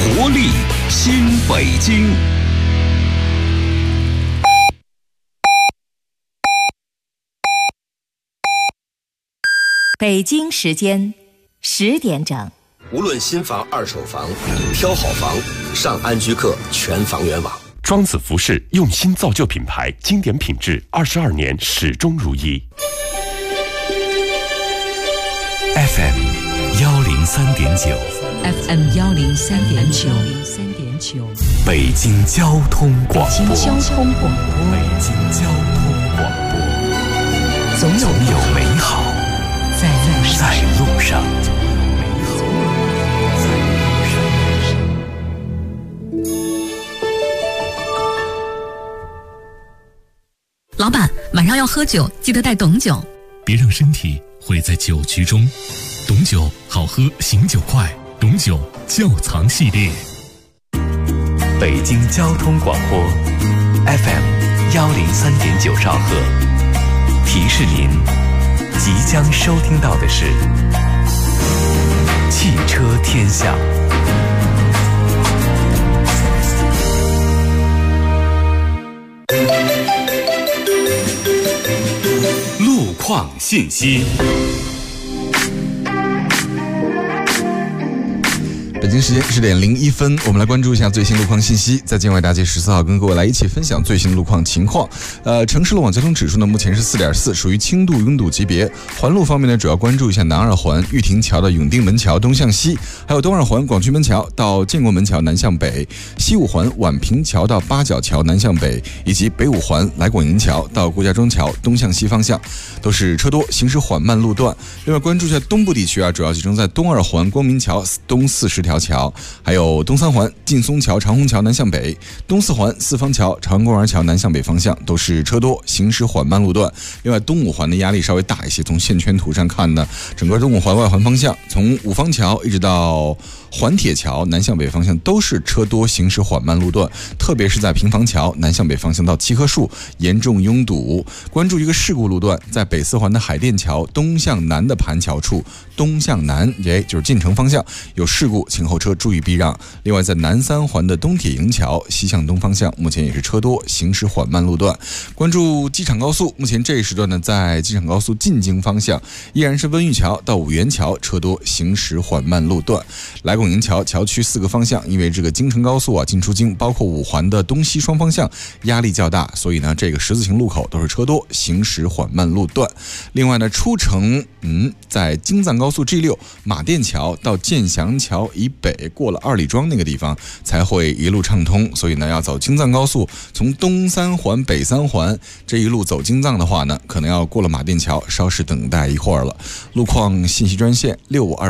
活力新北京。 北京时间10点整。 无论新房、二手房，挑好房，上安居客全房源网。 庄子服饰用心造就品牌，经典品质，22年始终如一。 FM 103.9 FM 103.9 北京交通广播。 北京交通广播。 北京交通广播。总有美好在路上。 老板，晚上要喝酒，记得带董酒。 别让身体毁在酒局中。董酒好喝，醒酒快。董酒窖藏系列。 北京交通广播 FM 103.9兆赫。提示您，即将收听到的是汽车天下。路况信息。 北京时间10点01分，我们来关注一下最新路况信息。在建外大街14号，跟各位来一起分享最新路况情况。城市路网交通指数呢，目前是4.4，属于轻度拥堵级别。环路方面呢，主要关注一下南二环玉亭桥的永定门桥东向西，还有东二环广渠门桥到建国门桥南向北，西五环宛平桥到八角桥南向北，以及北五环来广营桥到顾家庄桥东向西方向，都是车多，行驶缓慢路段。另外关注一下东部地区啊，主要集中在东二环光明桥东40条桥，还有东三环劲松桥长虹桥南向北，东四环四方桥长安公园桥南向北方向都是车多，行驶缓慢路段。另外东五环的压力稍微大一些，从线圈图上看呢，整个东五环外环方向从五方桥一直到环铁桥南向北方向都是车多，行驶缓慢路段，特别是在平房桥南向北方向到七棵树严重拥堵。关注一个事故路段，在北四环的海淀桥东向南的盘桥处，东向南就是进城方向有事故，请后车注意避让。另外在南三环的东铁营桥西向东方向目前也是车多，行驶缓慢路段。关注机场高速，目前这一时段呢，在机场高速进京方向依然是温榆桥到五原桥车多，行驶缓慢路段。来广营桥桥区4个方向，因为这个京承高速进出京包括五环的东西双方向压力较大，所以呢这个十字形路口都是车多，行驶缓慢路段。另外呢出城在京藏高速 G6 马甸桥到建祥桥以北过了二里庄那个地方才会一路畅通，所以呢要走京藏高速从东三环北三环这一路走京藏的话呢，可能要过了马甸桥，稍事等待一会儿了。路况信息专线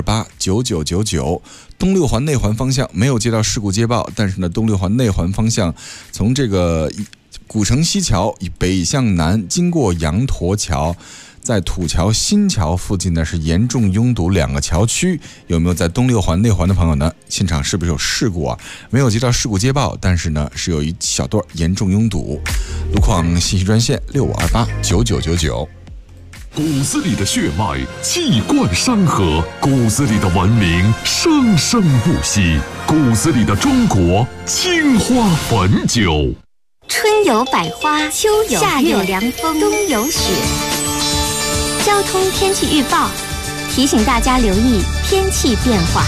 65289999。东六环内环方向没有接到事故接报，但是呢东六环内环方向从这个古城西桥以北向南经过羊驼桥，在土桥新桥附近呢是严重拥堵2个桥区。有没有在东六环内环的朋友呢？现场是不是有事故啊？没有接到事故接报，但是呢是有一小段严重拥堵。路况信息专线65289999。 骨子里的血脉气贯山河，骨子里的文明生生不息，骨子里的中国青花汾酒。 春有百花，秋有夏有凉风，冬有雪。交通天气预报提醒大家留意天气变化。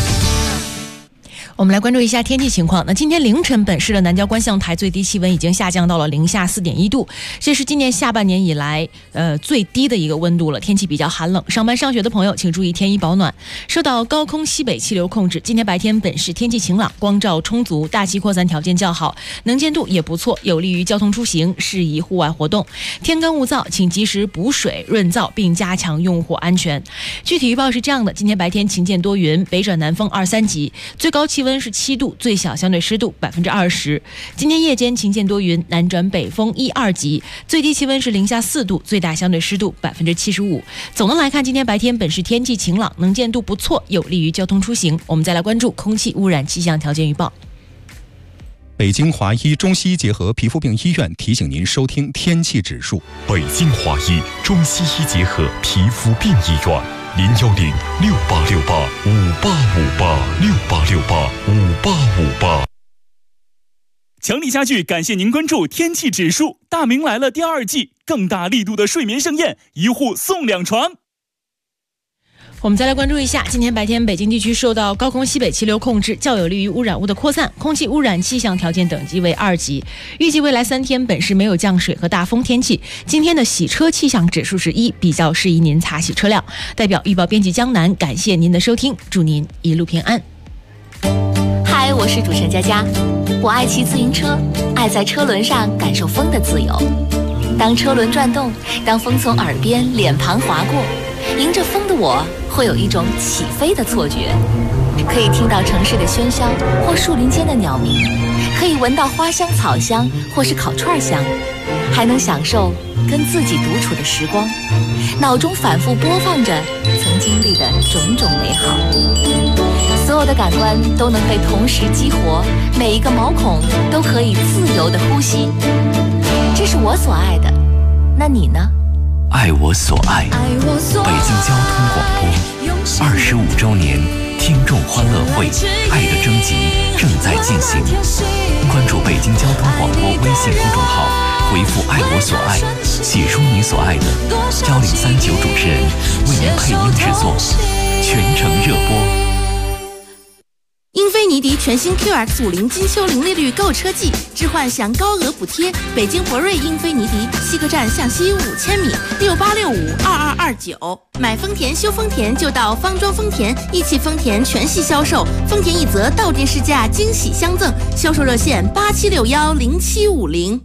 我们来关注一下天气情况。那今天凌晨，本市的南郊观象台最低气温已经下降到了零下4.1度，这是今年下半年以来最低的一个温度了。天气比较寒冷，上班上学的朋友请注意添衣保暖。受到高空西北气流控制，今天白天本市天气晴朗，光照充足，大气扩散条件较好，能见度也不错，有利于交通出行，适宜户外活动。天干物燥，请及时补水润燥，并加强用火安全。具体预报是这样的：今天白天晴间多云，北转南风2-3级，最高气温是7度，最小相对湿度20%。今天夜间晴间多云，南转北风1-2级，最低气温是零下4度，最大相对湿度75%。总的来看，今天白天本市天气晴朗，能见度不错，有利于交通出行。我们再来关注空气污染气象条件预报。 北京华医中西医结合皮肤病医院提醒您收听天气指数。 北京华医中西医结合皮肤病医院 ，0868585858，6868585858。强力家具感谢您关注天气指数，大明来了第2季，更大力度的睡眠盛宴，1户送2床。 我们再来关注一下，今天白天北京地区受到高空西北气流控制，较有利于污染物的扩散，空气污染气象条件等级为2级。预计未来3天本市没有降水和大风天气。今天的洗车气象指数是1，比较适宜您擦洗车辆。代表预报编辑江南，感谢您的收听，祝您一路平安。 嗨，我是主持人佳佳。我爱骑自行车，爱在车轮上感受风的自由。当车轮转动，当风从耳边、脸庞划过，迎着风的我会有一种起飞的错觉，可以听到城市的喧嚣或树林间的鸟鸣，可以闻到花香草香或是烤串香，还能享受跟自己独处的时光，脑中反复播放着曾经历的种种美好，所有的感官都能被同时激活，每一个毛孔都可以自由的呼吸。这是我所爱的，那你呢？ 爱我所爱，北京交通广播25周年听众欢乐会爱的征集正在进行，关注北京交通广播微信公众号，回复爱我所爱，写出你所爱的，1039主持人为您配音制作，全程热播。 英菲尼迪全新 QX50 金秋零利率购车季，置换享高额补贴。北京博瑞英菲尼迪西客站向西5000米，68652229。买丰田修丰田就到方庄丰田，一汽丰田全系销售，丰田一泽到店试驾惊喜相赠，销售热线87610750。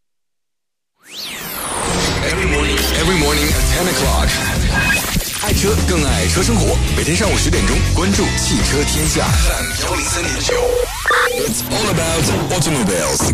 Every morning at 10 o'clock。爱车更爱车生活，每天上午10点钟，关注汽车天下 FM103.9。It's all about automobiles。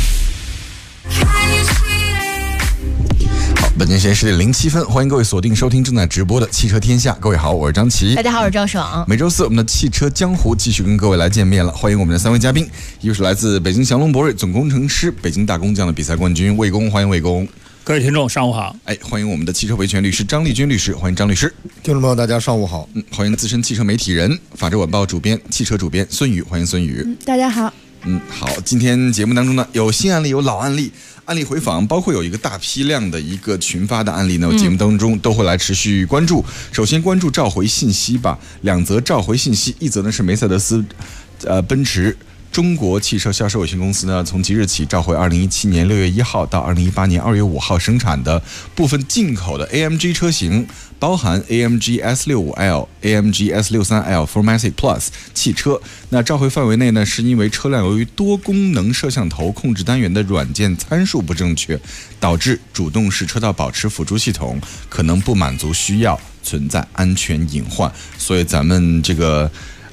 好，本间时间10点07分，欢迎各位锁定收听正在直播的汽车天下。各位好，我是张琪。 大家好，我是赵爽。 每周四我们的汽车江湖继续跟各位来见面了，欢迎我们的3位嘉宾，一个是来自北京祥龙博瑞总工程师、北京大工匠的比赛冠军魏工，欢迎魏工。 各位听众上午好， 欢迎我们的汽车维权律师张立军律师，欢迎张律师。 听众朋友大家上午好。 欢迎资深汽车媒体人、法制晚报主编、汽车主编孙宇，欢迎孙宇。 大家好。 好，今天节目当中呢，有新案例，有老案例，案例回访，包括有一个大批量的一个群发的案例呢，节目当中都会来持续关注。首先关注召回信息吧，2则召回信息，一则呢是梅赛德斯，奔驰中国汽车销售有限公司呢，从即日起召回2017年6月1号到2018年2月5号生产的部分进口的 AMG 车型，包含 AMG S65L、AMG S63L Formatic Plus 汽车。那召回范围内呢，是因为车辆由于多功能摄像头控制单元的软件参数不正确，导致主动式车道保持辅助系统可能不满足需要，存在安全隐患。所以咱们这个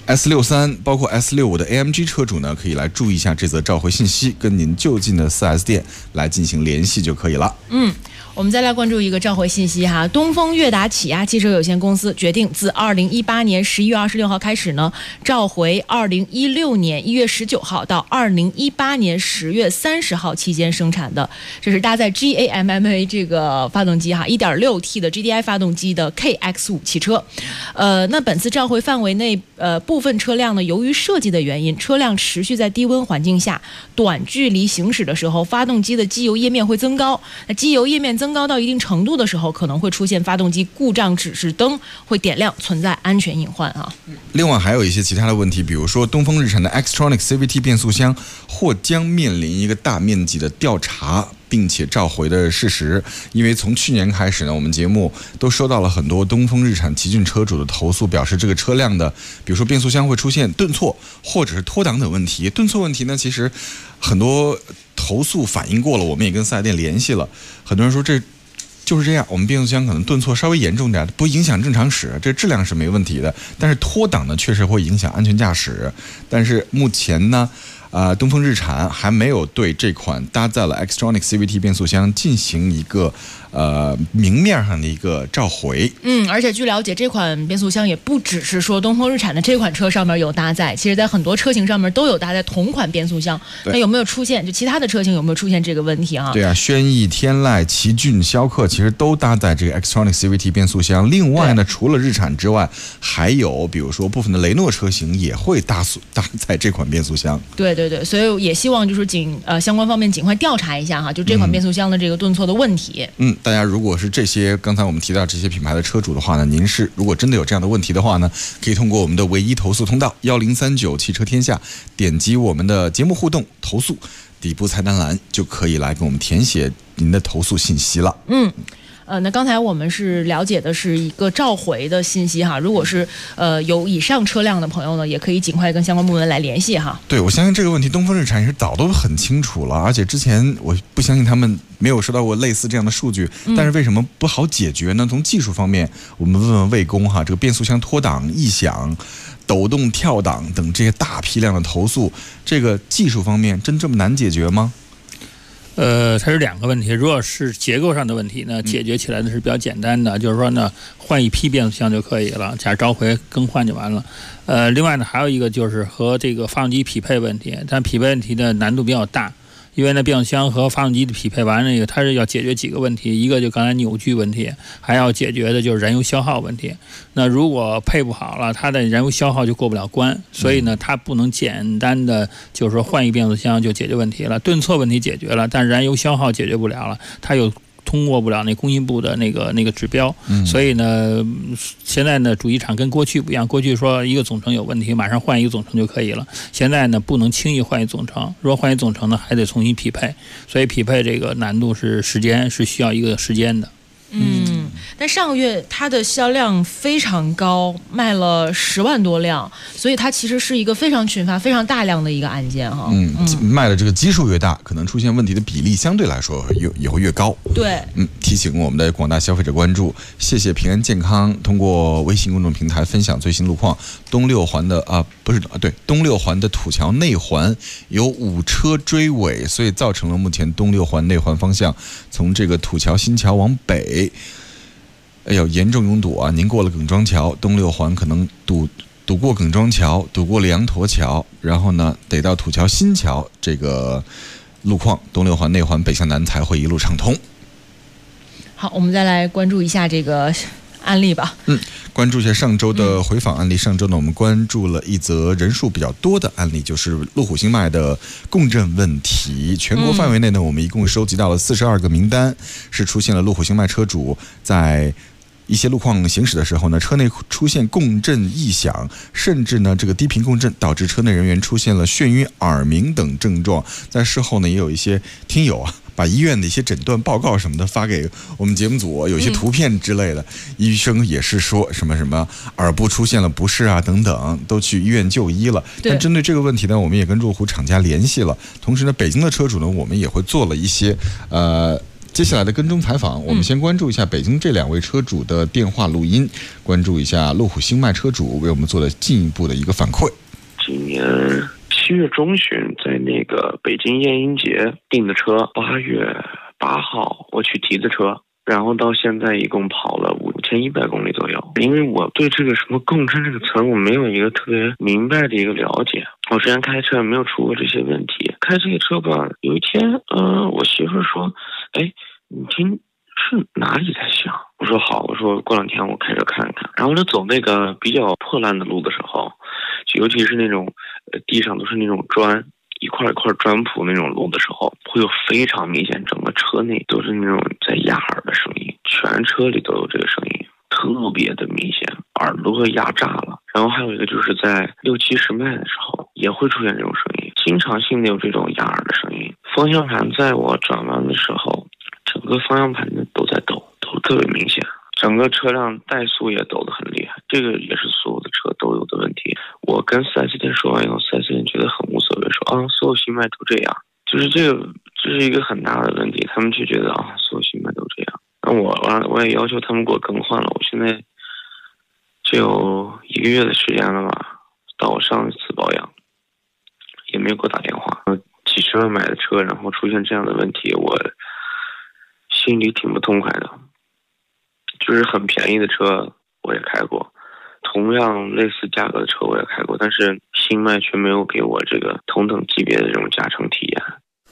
S63包括 S65的 AMG 车主呢，可以来注意一下这则召回信息，跟您就近的 4S 店来进行联系就可以了。 我们再来关注一个召回信息哈，东风悦达起亚汽车有限公司决定自2018年11月26号开始呢，召回2016年1月19号到2018年10月30号期间生产的，这是搭载 GAMMA 这个发动机哈 1.6T 的 GDI 发动机的 KX5 汽车。那本次召回范围内部分车辆呢，由于设计的原因，车辆持续在低温环境下短距离行驶的时候，发动机的机油液面会增高，那机油液面增高到一定程度的时候，可能会出现发动机故障指示灯会点亮，存在安全隐患啊。 另外还有一些其他的问题，比如说东风日产的 Xtronic CVT 变速箱或将面临一个大面积的调查并且召回的事实。因为从去年开始呢，我们节目都收到了很多东风日产奇骏车主的投诉，表示这个车辆的比如说变速箱会出现顿挫或者是脱档等问题。顿挫问题呢，其实很多投诉反映过了，我们也跟4S店联系了，很多人说这就是这样，我们变速箱可能顿挫稍微严重点，不影响正常驶，这质量是没问题的，但是脱档呢确实会影响安全驾驶。但是目前呢东风日产还没有对这款搭载了 Xtronic CVT 变速箱进行一个明面上的一个召回。 而且据了解，这款变速箱也不只是说东风日产的这款车上面有搭载，其实在很多车型上面都有搭载同款变速箱。那有没有出现就其他的车型有没有出现这个问题啊？ 对啊，轩逸、天籁、奇骏、逍客其实都搭载这个 Xtronic CVT 变速箱。另外呢，除了日产之外，还有比如说部分的雷诺车型也会搭载这款变速箱。 对，所以也希望就是相关方面尽快调查一下哈，就这款变速箱的这个顿挫的问题。 大家如果是这些刚才我们提到这些品牌的车主的话呢，您是如果真的有这样的问题的话呢，可以通过我们的唯一投诉通道1039汽车天下，点击我们的节目互动投诉，底部菜单栏就可以来给我们填写您的投诉信息了。 那刚才我们是了解的是一个召回的信息哈，如果是有以上车辆的朋友呢，也可以尽快跟相关部门来联系哈。 对，我相信这个问题东风日产也是早都很清楚了，而且之前我不相信他们没有收到过类似这样的数据，但是为什么不好解决呢？从技术方面，我们问问魏工哈，这个变速箱脱档、异响、抖动、跳档等这些大批量的投诉，这个技术方面真这么难解决吗？ 它是两个问题。如果是结构上的问题呢，解决起来呢是比较简单的，就是说呢，换一批变速箱就可以了，假如召回更换就完了。另外呢，还有一个就是和这个发动机匹配问题，但匹配问题的难度比较大。因为呢，变速箱和发动机的匹配完那个，它是要解决几个问题，一个就刚才扭矩问题，还要解决的就是燃油消耗问题。那如果配不好了，它的燃油消耗就过不了关，所以呢，它不能简单的就是说换一变速箱就解决问题了，顿挫问题解决了，但燃油消耗解决不了了，它有通过不了那工信部的那个指标，所以呢，现在呢，主机厂跟过去不一样，过去说一个总成有问题，马上换一个总成就可以了。现在呢，不能轻易换一总成，如果换一总成呢，还得重新匹配，所以匹配这个难度是需要一个时间的。 但上个月它的销量非常高，卖了10万多辆，所以它其实是一个非常群发、非常大量的一个案件哈。 卖的这个基数越大，可能出现问题的比例相对来说也会越高。 对， 提醒我们的广大消费者关注，谢谢平安健康通过微信公众平台分享最新路况。东六环的土桥内环有5车追尾，所以造成了目前东六环内环方向从这个土桥新桥往北，严重拥堵啊！您过了耿庄桥，东六环可能堵过耿庄桥，堵过了羊驼桥，然后呢得到土桥新桥这个路况，东六环内环北向南才会一路畅通。 好，我们再来关注一下这个案例吧。 关注一下上周的回访案例。上周呢，我们关注了一则人数比较多的案例，就是路虎星脉的共振问题。全国范围内呢，我们一共收集到了42个名单，是出现了路虎星脉车主在一些路况行驶的时候呢，车内出现共振异响，甚至呢这个低频共振导致车内人员出现了眩晕、耳鸣等症状。在事后呢，也有一些听友把医院的一些诊断报告什么的发给我们节目组，有一些图片之类的，医生也是说什么耳部出现了不适啊等等，都去医院就医了。但针对这个问题呢，我们也跟路虎厂家联系了，同时呢，北京的车主呢，我们也会做了一些接下来的跟踪采访。我们先关注一下北京这2位车主的电话录音，关注一下路虎星脉车主为我们做的进一步的一个反馈。 今年7月中旬在那个北京燕英节订的车，8月8号我去提的车，然后到现在一共跑了5100公里左右。因为我对这个什么共振这个词我没有一个特别明白的一个了解，我之前开车也没有出过这些问题。开这个车吧，有一天我媳妇说，你听是哪里在响？我说好，我说过2天我开车看看。然后就走那个比较破烂的路的时候，尤其是那种地上都是那种砖，一块一块砖铺那种路的时候，会有非常明显，整个车内都是那种在压耳的声音，全车里都有这个声音，特别的明显，耳朵都压炸了。然后还有一个就是在60-70迈的时候也会出现这种声音，经常性的有这种压耳的声音。方向盘在我转弯的时候，整个方向盘都在抖，都特别明显，整个车辆怠速也抖得很厉害，这个也是所有的车都有的问题。我跟4S店说完以后，4S店觉得很无所谓，说所有星脉都这样，就是这是一个很大的问题，他们就觉得所有星脉都这样。那我也要求他们给我更换了，我现在就有1个月的时间了吧，到我上一次保养，也没有给我打电话。几十万买的车，然后出现这样的问题，我心里挺不痛快的。就是很便宜的车我也开过，同样类似价格的车我也开过，但是新迈却没有给我这个同等级别的这种驾乘体验。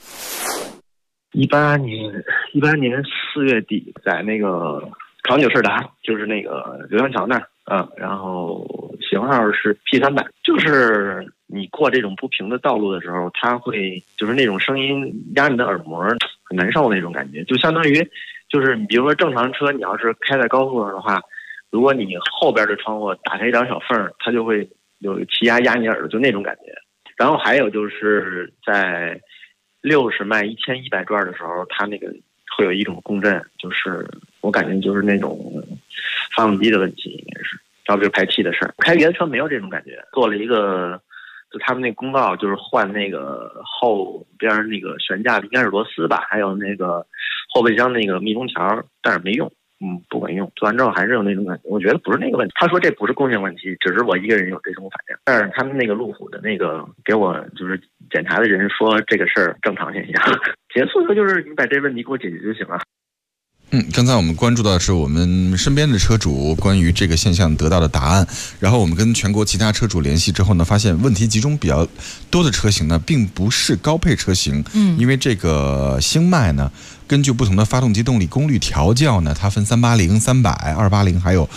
18年4月底，在那个长久士达，就是那个刘洋桥那儿，然后型号是 P300，就是你过这种不平的道路的时候，它会就是那种声音压你的耳膜，很难受那种感觉，就相当于就是比如说正常车，你要是开在高速上的话，如果你后边的窗户打开一条小缝，它就会有气压压你耳朵，就那种感觉。然后还有就是在60迈1100转的时候，它那个会有一种共振，就是我感觉就是那种发动机的问题，应该是，要不就是排气的事儿。开别的车没有这种感觉，做了一个，就他们那公告就是换那个后边那个悬架应该是螺丝吧，还有那个后备箱那个密封条，但是没用。不管用，做完之后还是有那种感觉。我觉得不是那个问题，他说这不是供应问题，只是我一个人有这种反应。但是他们那个路虎的那个给我就是检查的人说这个事儿正常现象，结束的就是你把这问题给我解决就行了。 刚才我们关注到的是我们身边的车主关于这个现象得到的答案，然后我们跟全国其他车主联系之后呢，发现问题集中比较多的车型呢，并不是高配车型，因为这个星迈呢，根据不同的发动机动力功率调教呢，它分380、300、280，还有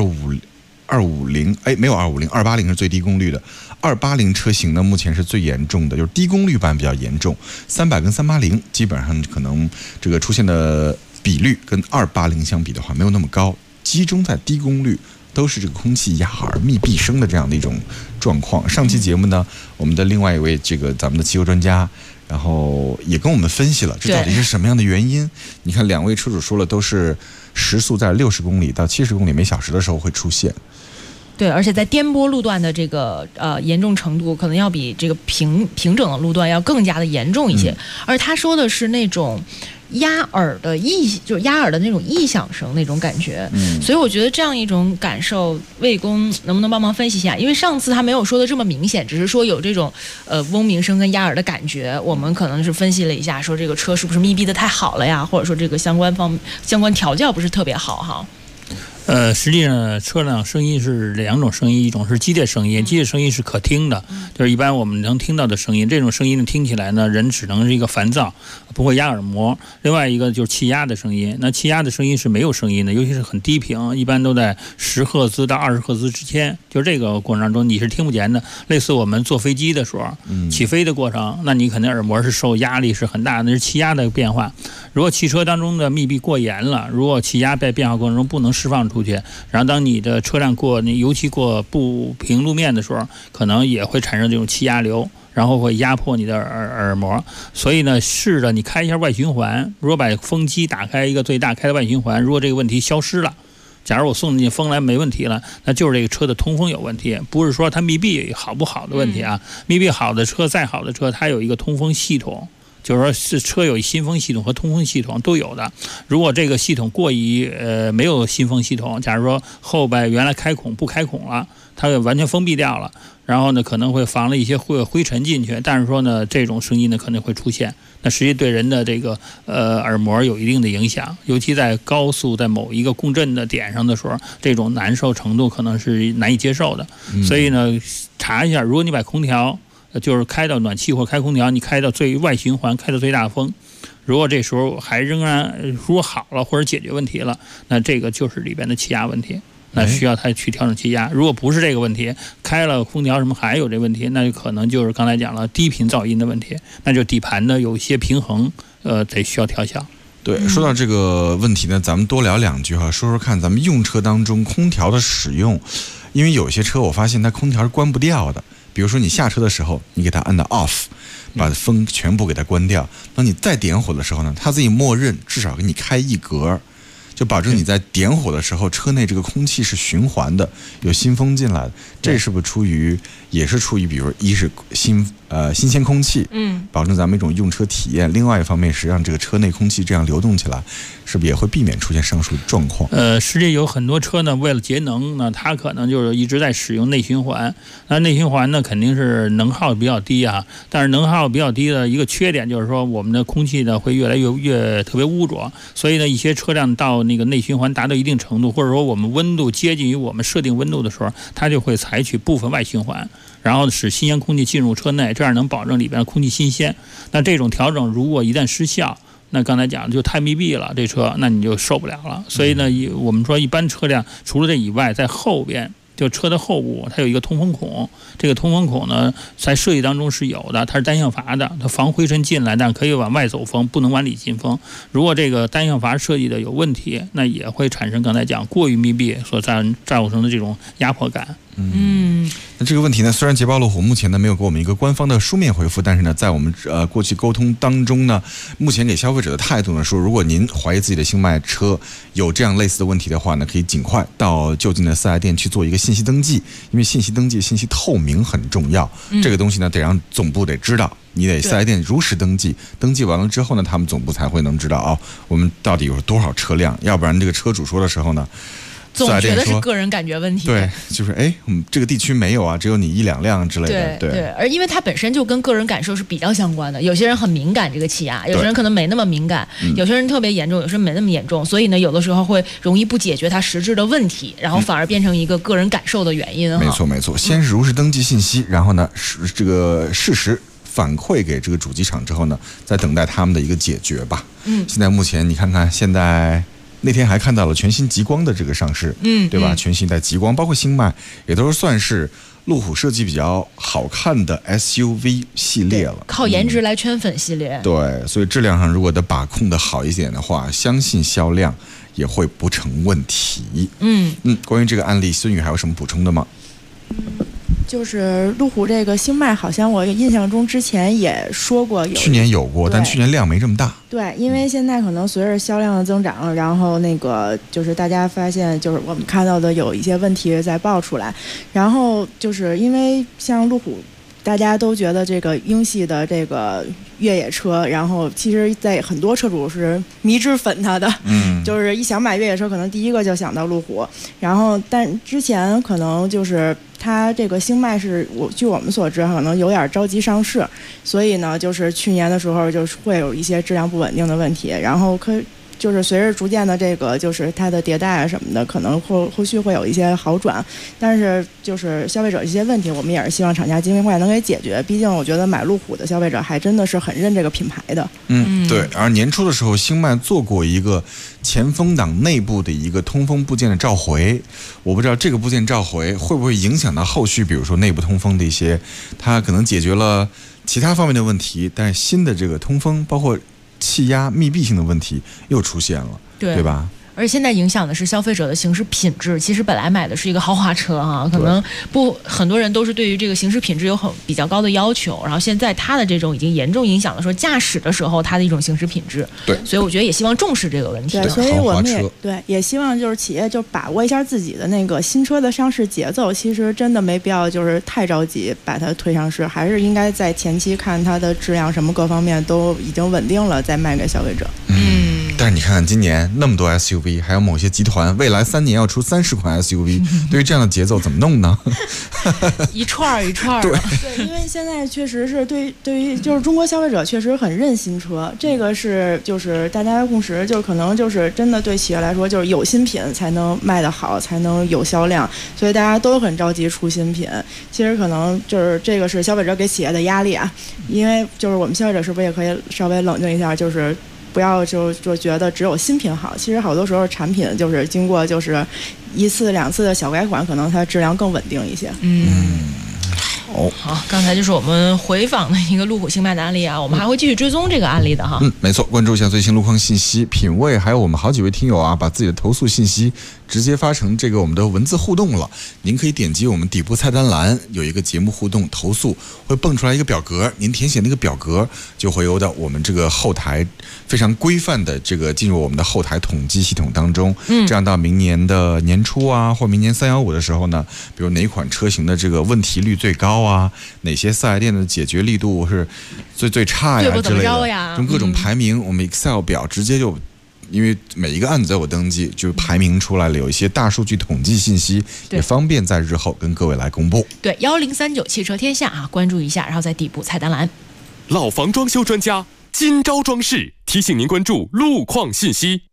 250，没有250，280是最低功率的。280车型呢，目前是最严重的，就是低功率版比较严重。300跟380基本上可能这个出现的比率跟280相比的话没有那么高，集中在低功率，都是这个空气压耳密闭声的这样的一种状况。上期节目呢，我们的另外一位咱们的汽油专家，然后也跟我们分析了这到底是什么样的原因。你看两位车主说了，都是时速在60公里到70公里每小时的时候会出现。 对，而且在颠簸路段的这个严重程度，可能要比这个平整的路段要更加的严重一些。而他说的是那种压耳的就是压耳的那种异响声那种感觉。所以我觉得这样一种感受，魏工能不能帮忙分析一下？因为上次他没有说的这么明显，只是说有这种嗡鸣声跟压耳的感觉。我们可能是分析了一下，说这个车是不是密闭的太好了呀，或者说这个相关调教不是特别好哈。 实际上车辆声音是两种声音，一种是机械声音，机械声音是可听的，就是一般我们能听到的声音，这种声音呢听起来呢人只能是一个烦躁，不会压耳膜。另外一个就是气压的声音，那气压的声音是没有声音的，尤其是很低频，一般都在10赫兹到20赫兹之间，就是这个过程当中你是听不见的。类似我们坐飞机的时候，起飞的过程，那你肯定耳膜是受压力是很大的，那是气压的变化。如果汽车当中的密闭过严了，如果气压在变化过程中不能释放出去，然后当你的车辆尤其过不平路面的时候，可能也会产生这种气压流，然后会压迫你的耳膜。所以呢，试着你开一下外循环，如果把风机打开一个最大，开的外循环，如果这个问题消失了，假如我送进风来没问题了，那就是这个车的通风有问题，不是说它密闭好不好的问题啊。密闭好的车，再好的车，它有一个通风系统。就是说是车有新风系统和通风系统都有的，如果这个系统过于没有新风系统，假如说后边原来开孔不开孔了，它给完全封闭掉了，然后呢可能会防了一些灰尘进去，但是说呢这种声音呢可能会出现，那实际对人的这个耳膜有一定的影响，尤其在高速在某一个共振的点上的时候，这种难受程度可能是难以接受的。所以呢查一下，如果你把空调就是开到暖气或开空调，你开到最外循环，开到最大风，如果这时候还仍然如果好了或者解决问题了，那这个就是里边的气压问题，那需要它去调整气压。如果不是这个问题，开了空调什么还有这问题，那就可能就是刚才讲了低频噪音的问题，那就底盘的有一些平衡得需要调小。 对，说到这个问题呢，咱们多聊两句哈，说看咱们用车当中空调的使用，因为有些车我发现它空调是关不掉的。比如说你下车的时候，你给它按到 off， 把风全部给它关掉。当你再点火的时候呢，它自己默认至少给你开一格， 就保证你在点火的时候，车内这个空气是循环的，有新风进来的。这是不是也是出于，比如一是新鲜空气，保证咱们一种用车体验；另外一方面是让这个车内空气这样流动起来，是不是也会避免出现上述的状况？ 实际有很多车呢，为了节能呢，它可能就是一直在使用内循环。那内循环呢，肯定是能耗比较低啊。但是能耗比较低的一个缺点就是说，我们的空气呢会越来越特别污浊。所以呢，一些车辆到那个内循环达到一定程度，或者说我们温度接近于我们设定温度的时候，它就会采取部分外循环，然后使新鲜空气进入车内，这样能保证里边的空气新鲜。那这种调整如果一旦失效，那刚才讲就太密闭了，这车那你就受不了了。所以呢，我们说一般车辆除了这以外，在后边就车的后部它有一个通风孔，这个通风孔呢在设计当中是有的，它是单向阀的，它防灰尘进来，但可以往外走风，不能往里进风。如果这个单向阀设计的有问题，那也会产生刚才讲过于密闭所造成的这种压迫感。 那这个问题呢，虽然捷豹路虎目前呢没有给我们一个官方的书面回复，但是呢，在我们过去沟通当中呢，目前给消费者的态度呢说，如果您怀疑自己的新迈车有这样类似的问题的话呢，可以尽快到就近的4S店去做一个信息登记，因为信息登记、信息透明很重要。这个东西呢，得让总部得知道，你得4S店如实登记，登记完了之后呢，他们总部才会能知道我们到底有多少车辆，要不然这个车主说的时候呢， 总觉得是个人感觉问题。 对，就是这个地区没有啊，只有你1-2辆之类的。 对，而因为它本身就跟个人感受是比较相关的，有些人很敏感这个气压，有些人可能没那么敏感，有些人特别严重，有些人没那么严重，所以呢，有的时候会容易不解决它实质的问题，然后反而变成一个个人感受的原因。 没错，先是如实登记信息，然后呢，这个事实反馈给这个主机厂之后呢，再等待他们的一个解决吧。现在目前你看看，现在那天还看到了全新极光的这个上市，对吧？全新一代极光，包括新迈，也都是算是路虎设计比较好看的 SUV 系列了， 靠颜值来圈粉系列。 对，所以质量上如果得把控的好一点的话，相信销量也会不成问题。关于这个案例，孙宇还有什么补充的吗？ 就是路虎这个新迈，好像我印象中之前也说过去年有过，但去年量没这么大。 对，因为现在可能随着销量的增长，然后那个就是大家发现，就是我们看到的有一些问题在爆出来，然后就是因为像路虎，大家都觉得这个英系的这个越野车，然后其实在很多车主是迷之粉它的，就是一想买越野车，可能第一个就想到路虎。然后但之前可能就是它这个新迈据我们所知，可能有点着急上市，所以呢，就是去年的时候就是会有一些质量不稳定的问题，然后就是随着逐渐的这个就是它的迭代啊什么的，可能后续会有一些好转，但是就是消费者一些问题，我们也是希望厂家尽快能给解决。毕竟我觉得买路虎的消费者还真的是很认这个品牌的。 对。而年初的时候，新迈做过一个前风挡内部的一个通风部件的召回，我不知道这个部件召回会不会影响到后续，比如说内部通风的一些，它可能解决了其他方面的问题，但是新的这个通风包括气压密闭性的问题又出现了，对吧？ 而现在影响的是消费者的行驶品质。其实本来买的是一个豪华车哈，可能很多人都是对于这个行驶品质有比较高的要求，然后现在它的这种已经严重影响了说驾驶的时候它的一种行驶品质。 对， 所以我觉得也希望重视这个问题。 对，所以我们也希望就是企业就把握一下自己的那个新车的上市节奏，其实真的没必要就是太着急把它推上市，还是应该在前期看它的质量什么各方面都已经稳定了再卖给消费者。 但是你看看今年那么多 SUV， 还有某些集团未来3年要出30款 SUV， 对于这样的节奏怎么弄呢？ 一串一串的。 对，因为现在确实是对于就是中国消费者确实很认新车，这个是就是大家的共识，就是可能就是真的对企业来说，就是有新品才能卖得好，才能有销量，所以大家都很着急出新品。其实可能就是这个是消费者给企业的压力啊，因为就是我们消费者是不是也可以稍微冷静一下，就是不要就觉得只有新品好，其实好多时候产品就是经过就是1次2次的小改款，可能它质量更稳定一些。 好，刚才就是我们回访的一个路虎新派的案例啊，我们还会继续追踪这个案例的哈。 没错，关注一下最新路况信息，品味还有我们好几位听友啊，把自己的投诉信息直接发成这个我们的文字互动了。您可以点击我们底部菜单栏有一个节目互动投诉，会蹦出来一个表格，您填写那个表格就会由到我们这个后台非常规范的这个进入我们的后台统计系统当中。这样到明年的年初啊，或明年315的时候呢，比如哪款车型的这个问题率最高啊，哪些4S店的解决力度是最差呀之类的，从各种排名，我们 Excel 表直接就，因为每一个案子在我登记，就排名出来了，有一些大数据统计信息，也方便在日后跟各位来公布。 对，1039汽车天下啊，关注一下，然后在底部菜单栏。 老房装修专家今朝装饰提醒您关注路况信息。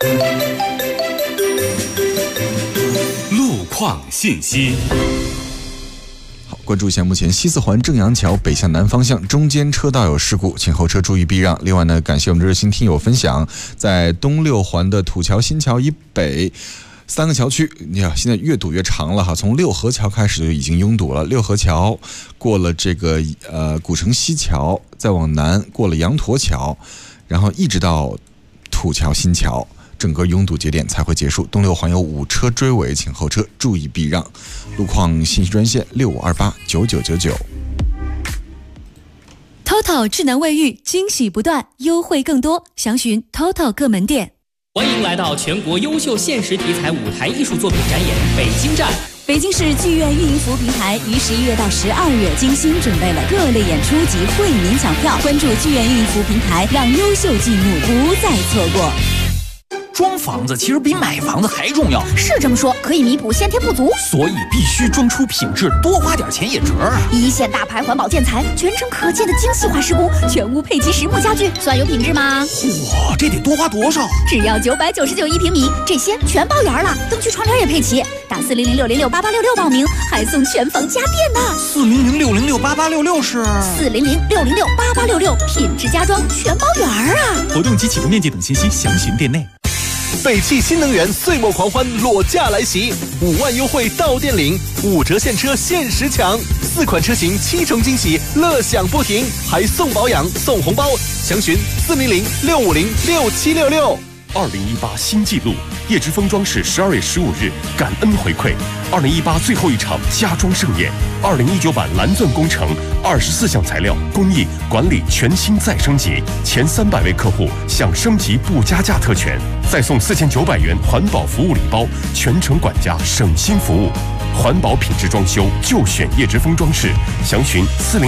路况信息。 关注一下目前西四环正阳桥北向南方向中间车道有事故，请后车注意避让。另外呢，感谢我们的热心听友分享，在东六环的土桥新桥以北3个桥区，你看现在越堵越长了哈，从六合桥开始就已经拥堵了。六合桥过了这个古城西桥，再往南过了羊驼桥，然后一直到土桥新桥，整个拥堵节点才会结束。东六环有5车追尾，请后车注意避让。路况信息专线65289999。 TOTO 智能卫浴，惊喜不断，优惠更多，详询 TOTO 各门店。 欢迎来到全国优秀现实题材舞台艺术作品展演北京站。 北京市剧院运营服务平台于11月到12月精心准备了各类演出及惠民抢票，关注剧院运营服务平台，让优秀剧目不再错过。 装房子其实比买房子还重要， 是这么说，可以弥补先天不足， 所以必须装出品质，多花点钱也值啊！ 一线大牌环保建材，全程可见的精细化施工，全屋配齐实木家具，算有品质吗？ 哇，这得多花多少？ 只要9991平米，这些全包圆了，灯具窗帘也配齐。打400-606-8866报名，还送全房家电呢。 400-606-8866是 400-606-8866，品质家装全包圆啊！ 活动及启动面积等信息详询店内。 北汽新能源岁末狂欢裸驾来袭，5万优惠到店领，5折现车限时抢，4款车型7重惊喜，乐享不停，还送保养送红包，详询400-650-6766。 2018新纪录，叶之峰装饰12月15日感恩回馈，2018最后一场家装盛宴，2019版蓝钻工程24项材料工艺管理全新再升级，前300位客户享升级不加价特权，再送4900元环保服务礼包，全程管家省心服务，环保品质装修就选叶之峰装饰，详询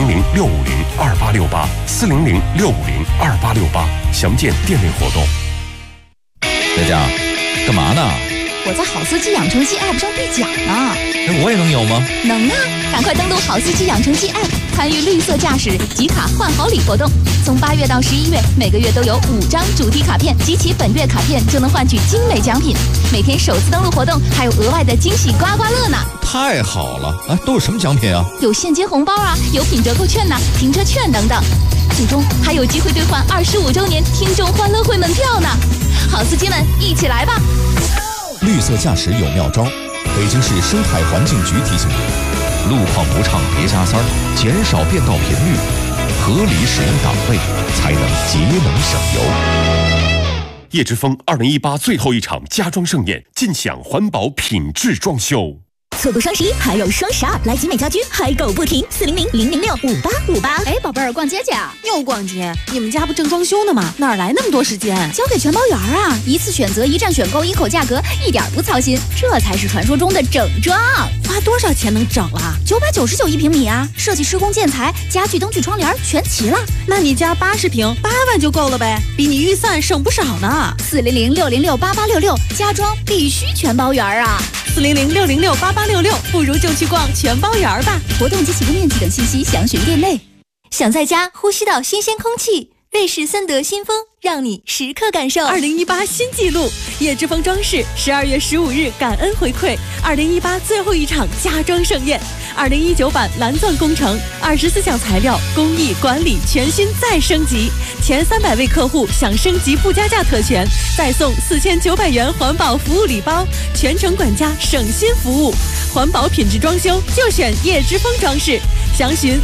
400-650-2868，400-650-2868，详见店内活动。 佳佳，干嘛呢？ 我在好司机养成记 App 上兑奖呢。 我也能有吗？ 能啊！赶快登录好司机养成记 App， 参与绿色驾驶集卡换好礼活动。从8月到11月，每个月都有5张主题卡片，集齐本月卡片就能换取精美奖品。每天首次登录活动还有额外的惊喜刮刮乐呢！ 太好了！啊，都有什么奖品啊？ 有现金红包啊，有品折扣券呐、停车券等等。最终还有机会兑换25周年听众欢乐会门票呢！好司机们，一起来吧！ 绿色驾驶有妙招，北京市生态环境局提醒您：路况不畅别加塞儿，减少变道频率，合理使用档位，才能节能省油。 叶之峰2018最后一场家装盛宴，尽享环保品质装修。 错过双11还有双12，来集美家居嗨购不停，400-006-5858。 哎，宝贝儿，逛街去啊？又逛街？你们家不正装修呢吗？哪来那么多时间？ 交给全包圆啊！一次选择，一站选购，一口价格，一点不操心，这才是传说中的整装。 花多少钱能整了 ？9991平米啊！设计施工建材、家具、灯具、窗帘全齐了。 那你家80平8万就够了呗，比你预算省不少呢。 400-606-8866，家装必须全包圆啊 ！400-606-8866，不如就去逛全包圆吧。 活动及启动面积等信息详询店内。想在家呼吸到新鲜空气，瑞士森德新风让你时刻感受。 2018新纪录，叶之峰装饰12月15日感恩回馈，2018最后一场家装盛宴，2019版蓝钻工程24项材料工艺管理全新再升级，前300位客户享升级不加价特权，再送4900元环保服务礼包，全程管家省心服务， 环保品质装修就选叶之峰装饰，详询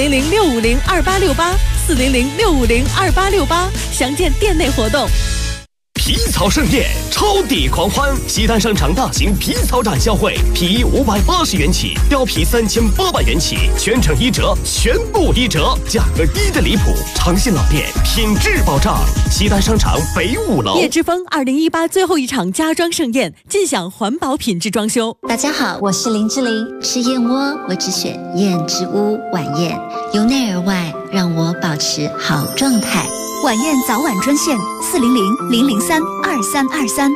400-650-2868，400-650-2868，详见店内活动。 皮草盛宴，超抵狂欢！西单商场大型皮草展销会，皮衣580元起，貂皮3800元起，全程1折，全部1折，价格低的离谱。诚信老店，品质保障。西单商场北5楼。 叶之峰2018最后一场家装盛宴，尽享环保品质装修。 大家好，我是林志玲。吃燕窝，我只选燕之屋晚宴，由内而外让我保持好状态。 晚宴早晚专线400-003-2323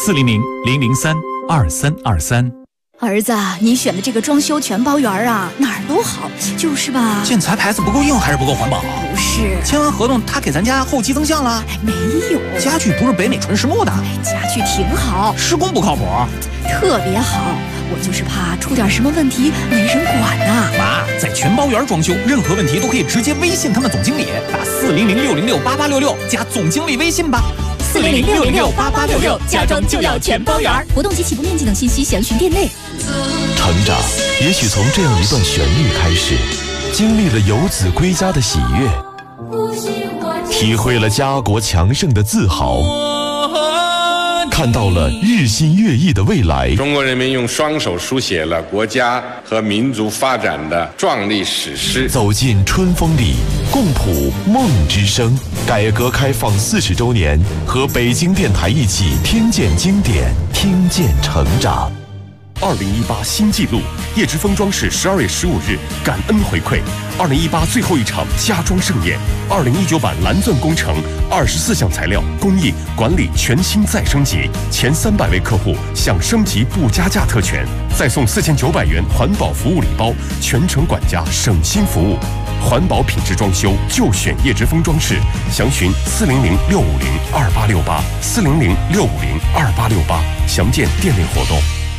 400-003-2323。 儿子，你选的这个装修全包园啊，哪儿都好，就是吧？ 建材牌子不够硬还是不够环保？ 不是， 签完合同他给咱家后期增项了？ 没有， 家具不是北美纯实木的。 家具挺好， 施工不靠谱， 特别好。我就是怕出点什么问题没人管呐。 妈，在全包园装修，任何问题都可以直接微信他们总经理，打400-606-8866加总经理微信吧。 400-606-8866，家装就要全包园。 活动及起步面积等信息详询店内。 成长也许从这样一段旋律开始，经历了游子归家的喜悦，体会了家国强盛的自豪，看到了日新月异的未来。 中国人民用双手书写了国家和民族发展的壮丽史诗。 走进春风里，共谱梦之声。改革开放40周年，和北京电台一起听见经典，听见成长。 2018新纪录，叶之峰装饰12月15日感恩回馈2018最后一场家装盛宴，2019版蓝钻工程24项材料工艺管理全新再升级，前300位客户享升级不加价特权，再送4900元环保服务礼包，全程管家省心服务。环保品质装修就选叶之峰装饰，详询400-650-2868 400-650-2868，详见店内活动。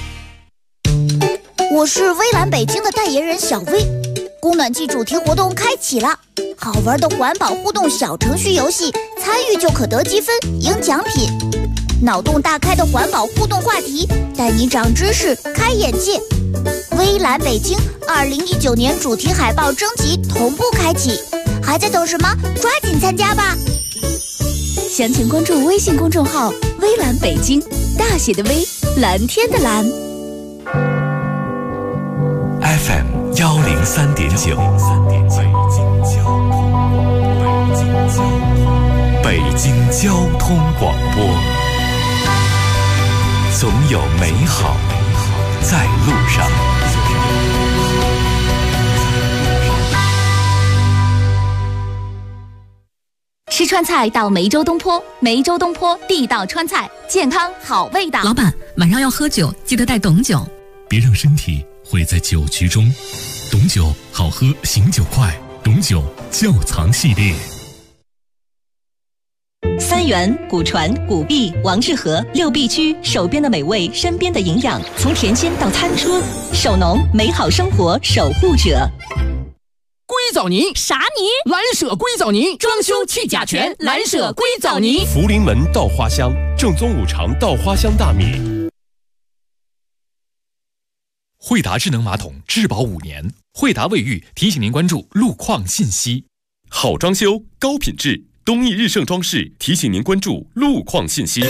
我是微蓝北京的代言人小薇，供暖季主题活动开启了，好玩的环保互动小程序游戏，参与就可得积分赢奖品，脑洞大开的环保互动话题，带你长知识开眼界。微蓝北京2019年主题海报征集同步开启，还在等什么？抓紧参加吧！ 详情关注微信公众号微蓝北京，大写的微，蓝天的蓝。 FM 103.9，北京交通广播，总有美好在路上。 吃川菜到梅州东坡，梅州东坡地道川菜，健康好味道。 老板，晚上要喝酒，记得带董酒， 别让身体毁在酒局中。董酒好喝，醒酒快，董酒窖藏系列。 三元、古传、古壁、王致和6必居，手边的美味，身边的营养，从田间到餐桌，守农美好生活守护者。 硅藻泥啥泥？ 蓝舍硅藻泥，装修去甲醛，蓝舍硅藻泥。 福临门稻花香，正宗5常稻花香大米。 惠达智能马桶质保5年，惠达卫浴提醒您关注路况信息。 好装修，高品质，东益日盛装饰提醒您关注路况信息。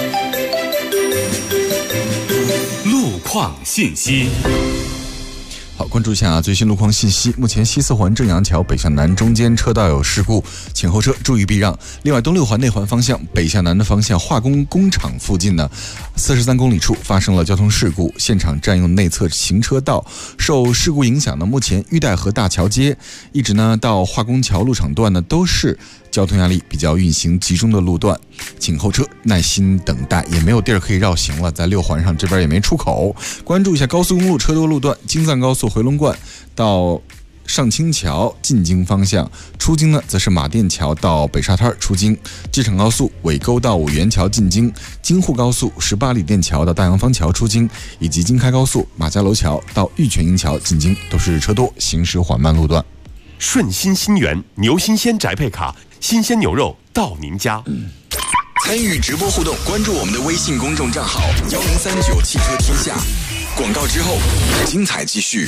路况信息。 好，关注一下最新路况信息。目前西四环正阳桥北向南中间车道有事故，请后车注意避让。另外，东六环内环方向北向南的方向化工工厂附近呢，43公里处发生了交通事故，现场占用内侧行车道。受事故影响呢，目前玉带河大桥街一直呢到化工桥路场段呢都是交通压力比较运行集中的路段，请后车耐心等待，也没有地儿可以绕行了，在6环上这边也没出口。关注一下高速公路车多路段，京藏高速回龙观到上清桥进京方向，出京呢则是马甸桥到北沙滩出京，机场高速尾沟到五元桥进京，京沪高速18里店桥到大洋坊桥出京，以及京开高速马家楼桥到玉泉营桥进京，都是车多行驶缓慢路段。 顺心新源牛新鲜宅配卡，新鲜牛肉到您家。 参与直播互动，关注我们的微信公众账号1039汽车天下。 广告之后，精彩继续。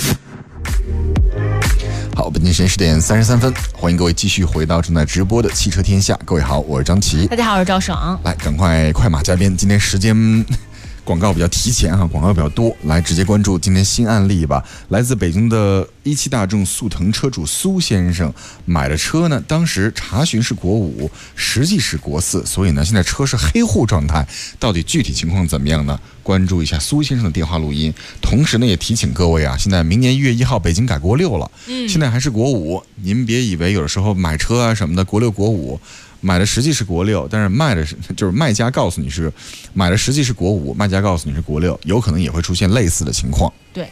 好，本期时间10点33分，欢迎各位继续回到正在直播的汽车天下。各位好，我是张琪。 大家好，我是赵爽。 来，赶快马加鞭，今天时间广告比较提前啊，广告比较多，来直接关注今天新案例吧。来自北京的17大众速腾车主苏先生买的车呢，当时查询是国5，实际是国4，所以呢，现在车是黑户状态，到底具体情况怎么样呢？关注一下苏先生的电话录音。同时呢，也提醒各位啊，现在明年1月1号北京改国6了，现在还是国5，您别以为有的时候买车啊什么的，国6国5。买的实际是国6，但是就是卖家告诉你是买的实际是国5，卖家告诉你是国6，有可能也会出现类似的情况。 对，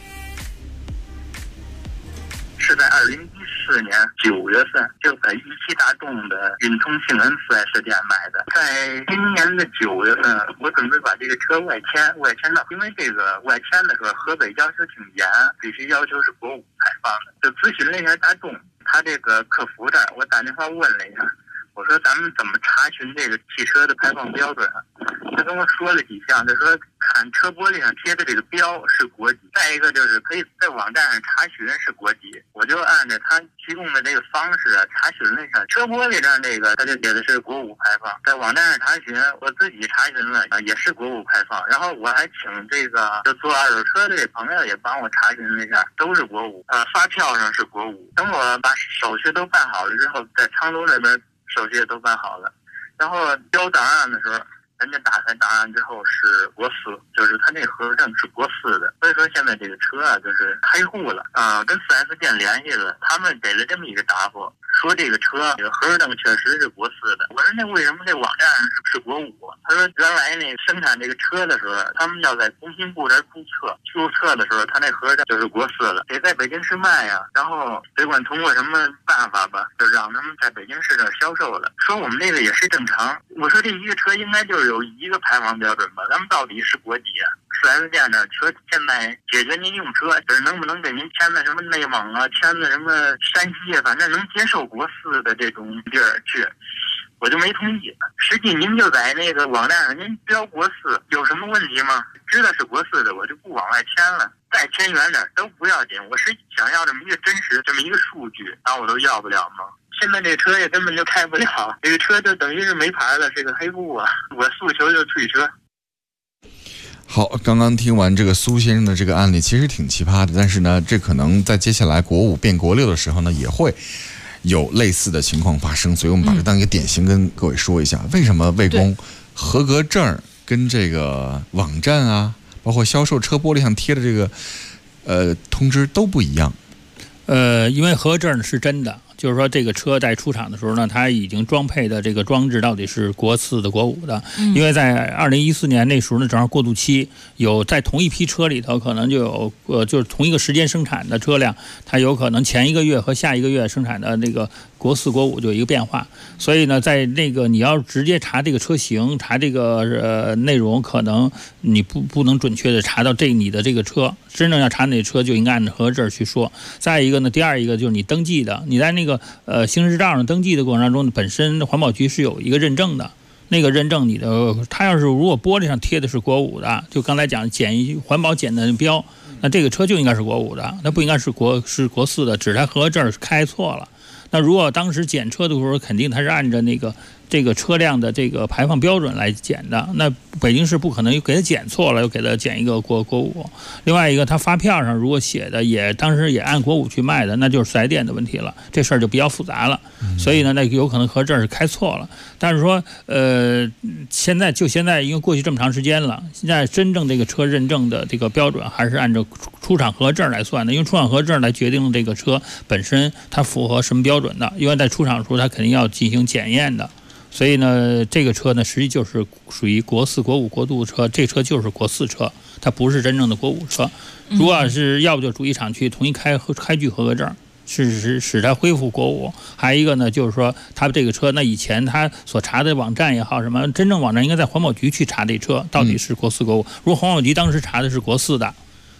是在2014年9月份，就在17大众的运通性能4S店买的。在今年的9月份，我准备把这个车外迁到，因为这个外迁的时候，河北要求挺严，必须要求是国5排放的。就咨询了一下大众，他这个客服这儿，我打电话问了一下。我说咱们怎么查询这个汽车的排放标准啊？他跟我说了几项，他说看车玻璃上贴的这个标是国籍，再一个就是可以在网站上查询是国籍。我就按照他提供的这个方式啊，查询了一下车玻璃上这个，他就写的是国5排放，在网站上查询，我自己查询了也是国5排放。然后我还请这个就做二手车的这朋友也帮我查询了一下，都是国5，发票上是国5。等我把手续都办好了之后，在昌楼那边手续也都办好了，然后交档案的时候，人家打开档案之后是国4，就是他那核证是国4的。所以说现在这个车啊，就是黑户了啊，跟4S店联系了，他们给了这么一个答复，说这个车这个核证确实是国4的。我说那为什么这网站上是国5？他说原来那生产这个车的时候，他们要在工信部这注册的时候，他那核证就是国4了，得在北京市卖呀。然后别管通过什么办法吧，就让他们在北京市这销售了。说我们这个也是正常。我说这一个车应该就是有一个排放标准吧？咱们到底是国籍啊？4S店的车现在解决您用车，就是能不能给您签的什么内蒙啊，签的什么山西啊，反正能接受国4的这种地儿去。我就没同意。实际您就在那个网站上您标国4，有什么问题吗？知道是国4的，我就不往外签了，再签远点都不要紧。我是想要这么一个真实这么一个数据，然后我都要不了吗？现在这车也根本就开不了，这个车就等于是没牌了，是个黑户啊！我诉求就退车。 好，刚刚听完这个苏先生的这个案例，其实挺奇葩的，但是呢，这可能在接下来国5变国6的时候呢，也会有类似的情况发生，所以我们把这当一个典型跟各位说一下，为什么魏公合格证跟这个网站啊，包括销售车玻璃上贴的这个通知都不一样。 因为合格证是真的，就是说这个车在出厂的时候呢，它已经装配的这个装置到底是国4的国5的。因为在2014年那时候呢，正好过渡期，有在同一批车里头可能就有就是同一个时间生产的车辆，它有可能前一个月和下一个月生产的那个国4国5就有一个变化。所以呢，在那个你要直接查这个车型，查这个内容，可能你不能准确的查到你的这个车。真正要查那车，就应该按照合格证去说。再一个呢，第二一个就是你登记的，你在那个行驶执照上登记的过程当中，本身环保局是有一个认证的。那个认证你的，他要是如果玻璃上贴的是国5的，就刚才讲环保检的标，那这个车就应该是国5的，那不应该是国4的，只是他合格证开错了。那如果当时检车的时候，肯定他是按照这个车辆的这个排放标准来检的，那北京市不可能又给他检错了，又给他检一个国5。另外一个，他发票上如果写的当时也按国5去卖的，那就是4S店的问题了，这事儿就比较复杂了。所以呢，那有可能合格证是开错了。但是说，现在因为过去这么长时间了，现在真正这个车认证的这个标准还是按照出厂合格证来算的，因为出厂合格证来决定这个车本身它符合什么标准的，因为在出厂的时候它肯定要进行检验的。所以呢，这个车呢，实际就是属于国4、国5过渡车，这车就是国4车，它不是真正的国5车。如果是要不就主机厂去重新开具合格证，使它恢复国5。还有一个呢，就是说它这个车，那以前它所查的网站也好，什么真正网站应该在环保局去查这车到底是国4、国5。如果环保局当时查的是国4的，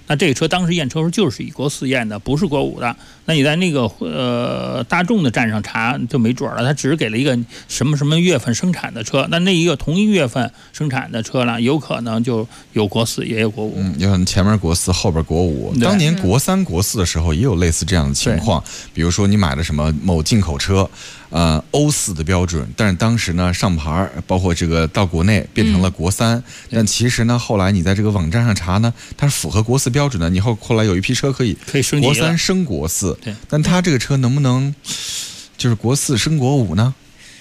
那这个车当时验车时候就是以国4验的，不是国5的。那你在那个大众的站上查就没准了，他只是给了一个什么什么月份生产的车，那一个同一月份生产的车呢，有可能就有国4也有国5。 有可能前面国4后边国5。当年国3国4的时候也有类似这样的情况，比如说你买了什么某进口车，欧4的标准，但是当时呢上牌包括这个到国内变成了国3，但其实呢后来你在这个网站上查呢，它是符合国4标准的，你后来有一批车可以升级国3升国4， 对， 但它这个车能不能就是国4升国5呢？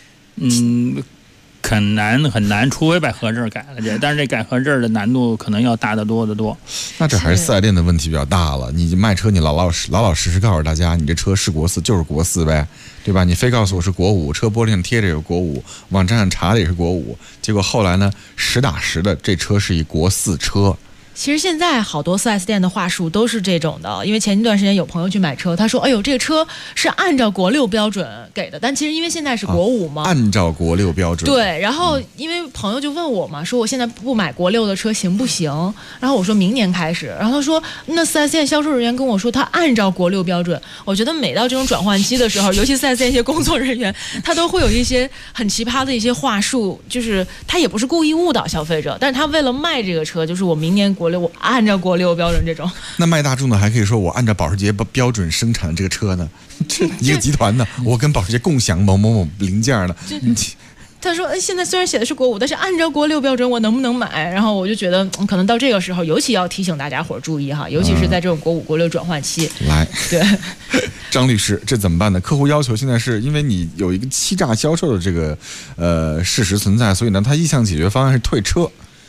很难，除非把核证改了去，但是这改核证的难度可能要大得多得多。 那这还是4S店的问题比较大了。你卖车，你老实告诉大家，你这车是国4就是国4呗，对吧？你非告诉我是国5，车玻璃上贴着有国5，网站上查的也是国5，结果后来呢，实打实的这车是一国4车。 其实现在好多 4S 店的话术都是这种的，因为前一段时间有朋友去买车，他说：“哎呦，这个车是按照国6标准给的，但其实因为现在是国5嘛， 按照国6标准。” 对，然后因为朋友就问我嘛，说我现在不买国6的车行不行？然后我说明年开始，然后他说那 4S 店销售人员跟我说他按照国6标准。我觉得每到这种转换期的时候，尤其 4S 店一些工作人员，他都会有一些很奇葩的一些话术，就是他也不是故意误导消费者，但是他为了卖这个车，就是我明年国6我按照国6标准这种。 那卖大众的还可以说我按照保时捷标准生产这个车呢，这一个集团呢，我跟保时捷共享某某某零件呢。 他说现在虽然写的是国5，但是按照国6标准我能不能买？然后我就觉得可能到这个时候尤其要提醒大家伙注意哈，尤其是在这种国5国6转换期。 来， 对， 张律师，这怎么办呢？客户要求现在是因为你有一个欺诈销售的这个事实存在，所以呢，他意向解决方案是退车。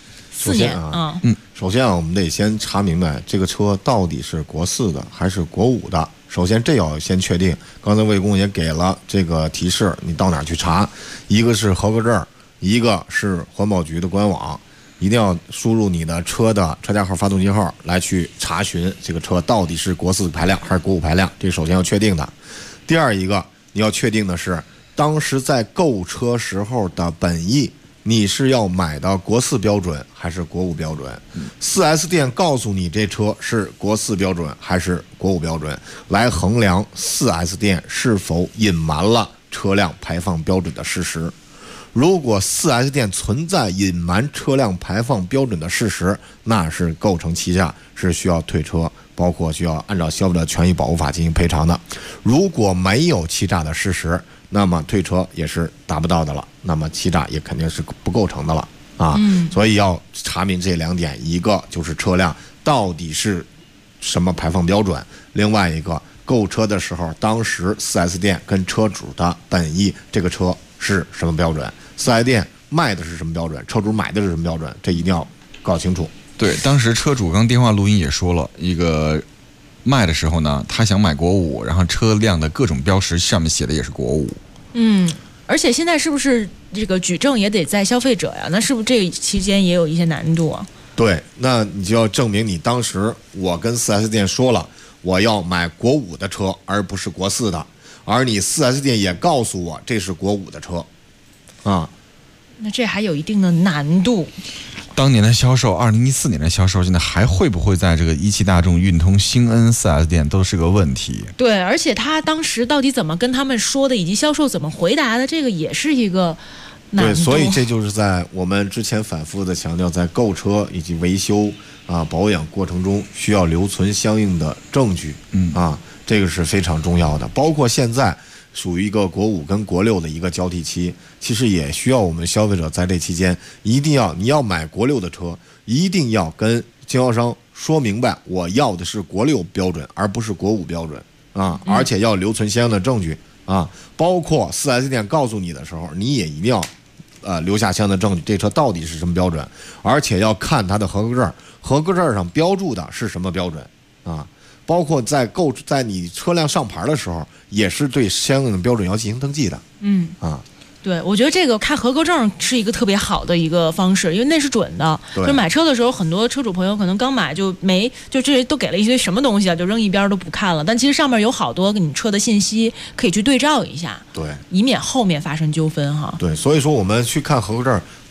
4年啊， 首先我们得先查明白这个车到底是国4的还是国5的。首先这要先确定。刚才魏工也给了这个提示，你到哪儿去查？一个是合格证，一个是环保局的官网，一定要输入你的车的车架号、发动机号来去查询这个车到底是国4排量还是国5排量，这首先要确定的。第二一个你要确定的是，当时在购车时候的本意。你是要买的国4标准还是国5标准？4S 店告诉你这车是国4标准还是国5标准，来衡量 4S 店是否隐瞒了车辆排放标准的事实。如果 4S 店存在隐瞒车辆排放标准的事实，那是构成欺诈，是需要退车，包括需要按照消费者权益保护法进行赔偿的。如果没有欺诈的事实，那么退车也是达不到的了，那么欺诈也肯定是不构成的了啊。所以要查明这2点，一个就是车辆到底是什么排放标准，另外一个购车的时候，当时 4S 店跟车主的本意，这个车是什么标准，4S 店卖的是什么标准，车主买的是什么标准，这一定要搞清楚。 对，当时车主刚电话录音也说了，一个卖的时候呢，他想买国5，然后车辆的各种标识上面写的也是国5。 而且现在是不是这个举证也得在消费者呀？那是不是这个期间也有一些难度啊？ 对，那你就要证明你当时我跟 4S 店说了，我要买国5的车，而不是国4的，而你 4S 店也告诉我这是国5的车，啊， 那这还有一定的难度。 当年的销售，2014年的销售，现在还会不会在这个一汽大众、运通、兴恩 4S 店都是个问题。 对，而且他当时到底怎么跟他们说的，以及销售怎么回答的，这个也是一个难度。 对，所以这就是在我们之前反复的强调，在购车以及维修保养过程中需要留存相应的证据，这个是非常重要的。包括现在属于一个国5跟国6的一个交替期，其实也需要我们消费者在这期间一定要，你要买国6的车，一定要跟经销商说明白，我要的是国6标准，而不是国5标准而且要留存相应的证据包括 4S 店告诉你的时候，你也一定要留下相应的证据，这车到底是什么标准，而且要看它的合格证，合格证上标注的是什么标准包括在你车辆上牌的时候，也是对相应的标准要进行登记的。 对，我觉得这个开合格证是一个特别好的一个方式，因为那是准的。就买车的时候，很多车主朋友可能刚买就这都给了一些什么东西就扔一边都不看了，但其实上面有好多你车的信息可以去对照一下， 对， 以免后面发生纠纷哈。 对，所以说我们去看合格证，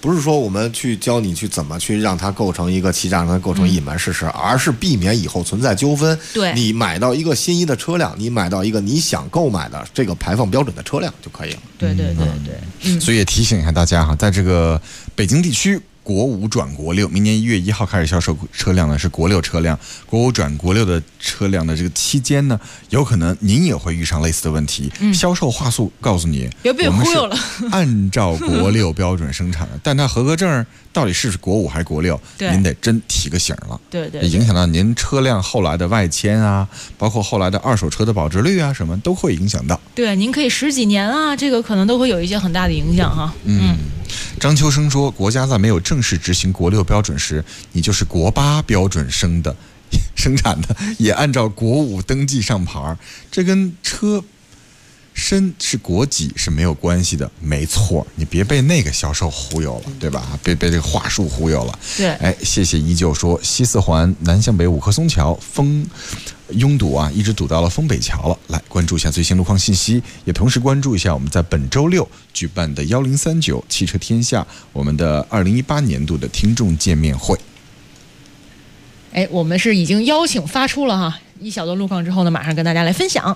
不是说我们去教你去怎么去让它构成一个欺诈，让它构成隐瞒事实，而是避免以后存在纠纷。 对， 你买到一个心仪的车辆，你买到一个你想购买的这个排放标准的车辆就可以了。 对对对对， 所以也提醒一下大家哈，在这个北京地区。国五转国六，明年1月1号开始销售车辆呢是国六车辆，国五转国六的车辆的这个期间呢，有可能您也会遇上类似的问题。销售话术告诉你， 别被忽悠了， 按照国六标准生产的，但它合格证到底是国五还是国六，您得真提个醒了。 对对， 影响到您车辆后来的外迁啊，包括后来的二手车的保值率啊，什么都会影响到。 对，您可以10几年啊，这个可能都会有一些很大的影响哈。 张秋生说，国家在没有正式执行国六标准时，你就是国8标准生产的，也按照国5登记上牌，这跟车身是国几是没有关系的。没错，你别被那个销售忽悠了，对吧？别被这个话术忽悠了。 对， 哎，谢谢依旧说，西四环南向北五棵松桥拥堵啊，一直堵到了丰北桥了。来关注一下最新路况信息，也同时关注一下我们在本周6举办的1039汽车天下我们的2018年度的听众见面会。 哎，我们是已经邀请发出了哈一小段路况之后呢，马上跟大家来分享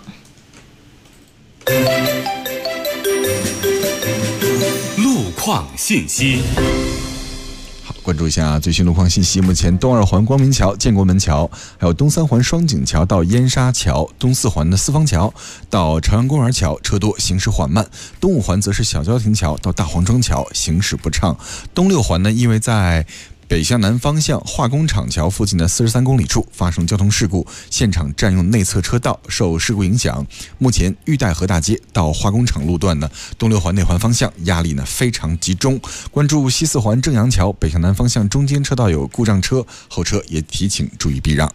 路况信息。 关注一下最新路况信息。目前东2环光明桥、建国门桥，还有东3环双井桥到燕莎桥，东4环的四方桥到朝阳公园桥车多，行驶缓慢。东5环则是小交亭桥到大黄庄桥，行驶不畅。东6环呢，因为在北向南方向化工厂桥附近的43公里处发生交通事故，现场占用内侧车道，受事故影响，目前玉带河大街到化工厂路段呢，东6环内环方向压力呢非常集中。关注西4环正阳桥北向南方向中间车道有故障车，后车也提醒注意避让。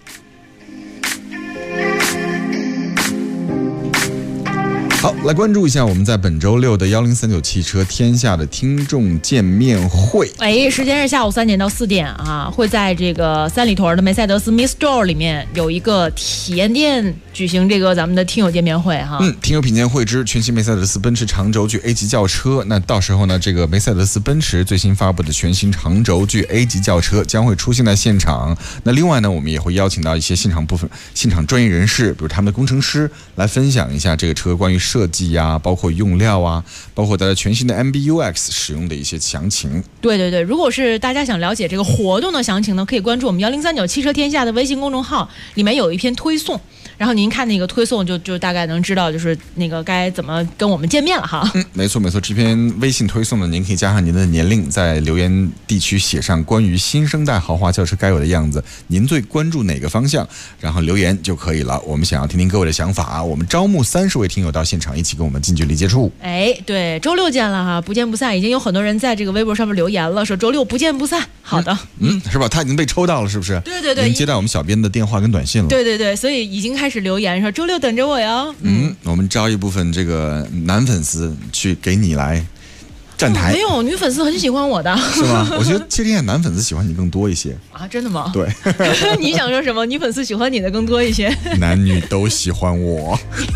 好，来关注一下我们在本周6的1039汽车天下的听众见面会。 哎，时间是下午3点到4点啊，会在这个三里屯的梅赛德斯 Miss Store 里面有一个体验店举行这个咱们的听友见面会哈。 听友品鉴会之全新梅赛德斯奔驰长轴距 A 级轿车。那到时候呢，这个梅赛德斯奔驰最新发布的全新长轴距 A 级轿车将会出现在现场。那另外呢，我们也会邀请到一些现场专业人士，比如他们的工程师来分享一下这个车关于设计啊，包括用料啊，包括它的全新的 MBUX 使用的一些详情。 对对对，如果是大家想了解这个活动的详情呢，可以关注我们1039汽车天下的微信公众号，里面有一篇推送，然后您看那个推送就大概能知道就是那个该怎么跟我们见面了哈。 没错没错，这篇微信推送呢，您可以加上您的年龄，在留言地区写上关于新生代豪华轿车该有的样子，您最关注哪个方向，然后留言就可以了。我们想要听听各位的想法，我们招募30位听友到现场一起跟我们近距离接触。 哎，对，周6见了哈，不见不散。已经有很多人在这个微博上面留言了，说周6不见不散。好的， 是吧？他已经被抽到了，是不是？ 对对对， 已经接到我们小编的电话跟短信了。 对对对，所以已经开始留言说周6等着我哟。 我们招一部分这个男粉丝去给你来站台。 没有，女粉丝很喜欢我的， 是吗？我觉得其实男粉丝喜欢你更多一些啊，真的吗？ 对。 你想说什么？女粉丝喜欢你的更多一些？ 男女都喜欢我。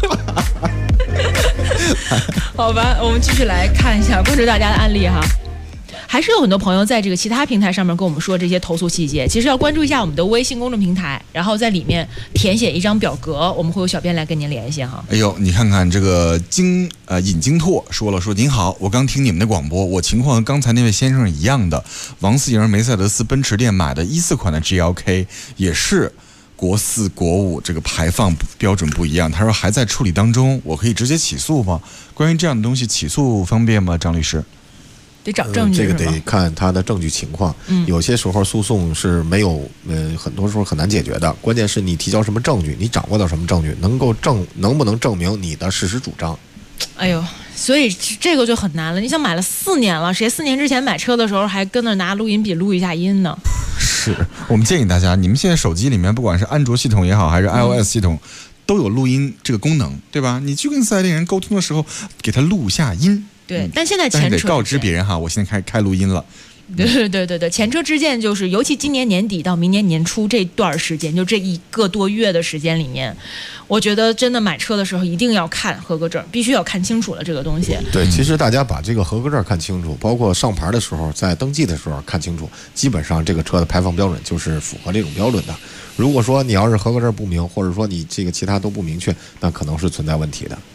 好吧，我们继续来看一下，关注大家的案例哈。还是有很多朋友在这个其他平台上面跟我们说这些投诉细节，其实要关注一下我们的微信公众平台，然后在里面填写一张表格，我们会有小编来跟您联系哈。 哎呦，你看看这个尹金拓说您好，我刚听你们的广播，我情况和刚才那位先生一样的，王四营梅赛德斯奔驰店买的14款的 GLK 也是国4国5这个排放标准不一样，他说还在处理当中，我可以直接起诉吗？关于这样的东西起诉方便吗？张律师？ 得找证据， 这个得看他的证据情况。有些时候诉讼是没有，很多时候很难解决的。关键是你提交什么证据，你掌握到什么证据，能不能证明你的事实主张？ 哎呦，所以这个就很难了。你想买了4年了，谁4年之前买车的时候还跟那拿录音笔录一下音呢？ 是我们建议大家，你们现在手机里面不管是安卓系统也好，还是 iOS 系统，都有录音这个功能，对吧？你去跟4S店人沟通的时候，给他录下音。 对，但现在但是得告知别人哈，我现在开录音了， 对，前车之鉴就是，尤其今年年底到明年年初这段时间，就这1个多月的时间里面，我觉得真的买车的时候一定要看合格证，必须要看清楚了这个东西。 对，其实大家把这个合格证看清楚，包括上牌的时候，在登记的时候看清楚，基本上这个车的排放标准就是符合这种标准的。如果说你要是合格证不明，或者说你这个其他都不明确，那可能是存在问题的。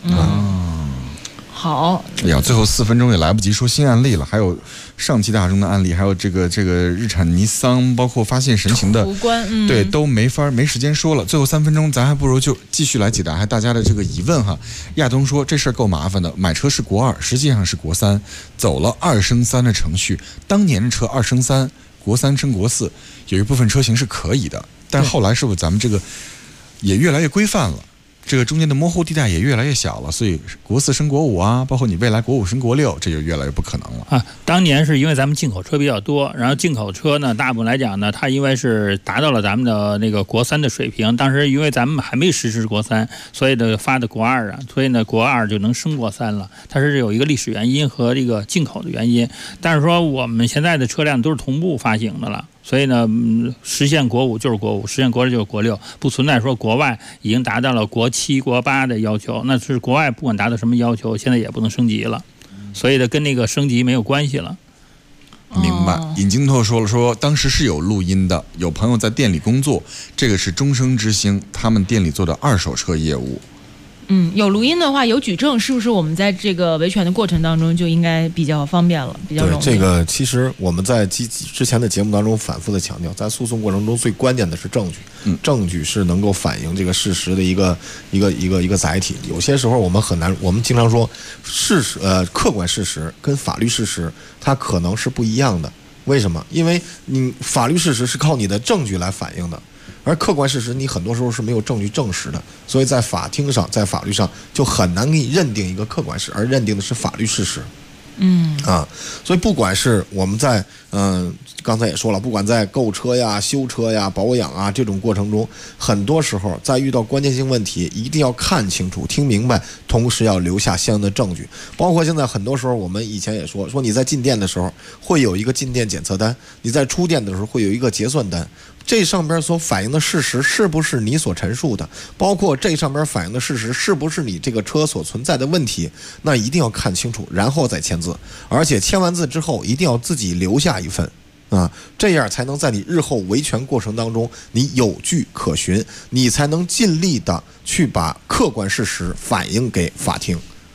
好， 哎呀，最后4分钟也来不及说新案例了，还有上汽大众的案例，还有这个日产尼桑，包括发现神行的，对，都没时间说了。最后3分钟，咱还不如就继续来解答大家的这个疑问哈。亚东说这事儿够麻烦的，买车是国2，实际上是国3，走了2升3的程序。当年的车2升3，国3升国4，有一部分车型是可以的，但后来是不是咱们这个也越来越规范了？这个中间的模糊地带也越来越小了，所以国4升国5啊，包括你未来国5升国6，这就越来越不可能了啊。当年是因为咱们进口车比较多，然后进口车呢，大部分来讲呢，它因为是达到了咱们的那个国3的水平，当时因为咱们还没实施国3，所以呢发的国2啊，所以呢国2就能升国3了。它是有一个历史原因和这个进口的原因，但是说我们现在的车辆都是同步发行的了。所以呢，实现国5就是国5，实现国6就是国6，不存在说国外已经达到了国7、国8的要求，那是国外不管达到什么要求，现在也不能升级了，所以呢，跟那个升级没有关系了。 明白。尹金拓说当时是有录音的，有朋友在店里工作，这个是终生之星，他们店里做的2手车业务。 有录音的话，有举证，是不是我们在这个维权的过程当中就应该比较方便了，比较容易？ 对，这个其实我们在之前的节目当中反复的强调，在诉讼过程中最关键的是证据，证据是能够反映这个事实的一个载体。有些时候我们很难，我们经常说事实，客观事实跟法律事实它可能是不一样的。为什么？因为你法律事实是靠你的证据来反映的。而客观事实你很多时候是没有证据证实的，所以在法庭上，在法律上就很难给你认定一个客观事，而认定的是法律事实。所以不管是我们在刚才也说了，不管在购车呀、修车呀、保养啊这种过程中，很多时候在遇到关键性问题，一定要看清楚、听明白，同时要留下相应的证据。包括现在很多时候，我们以前也说你在进店的时候会有一个进店检测单，你在出店的时候会有一个结算单。这上边所反映的事实是不是你所陈述的，包括这上边反映的事实是不是你这个车所存在的问题，那一定要看清楚，然后再签字。而且签完字之后一定要自己留下一份这样才能在你日后维权过程当中你有据可循，你才能尽力的去把客观事实反映给法庭。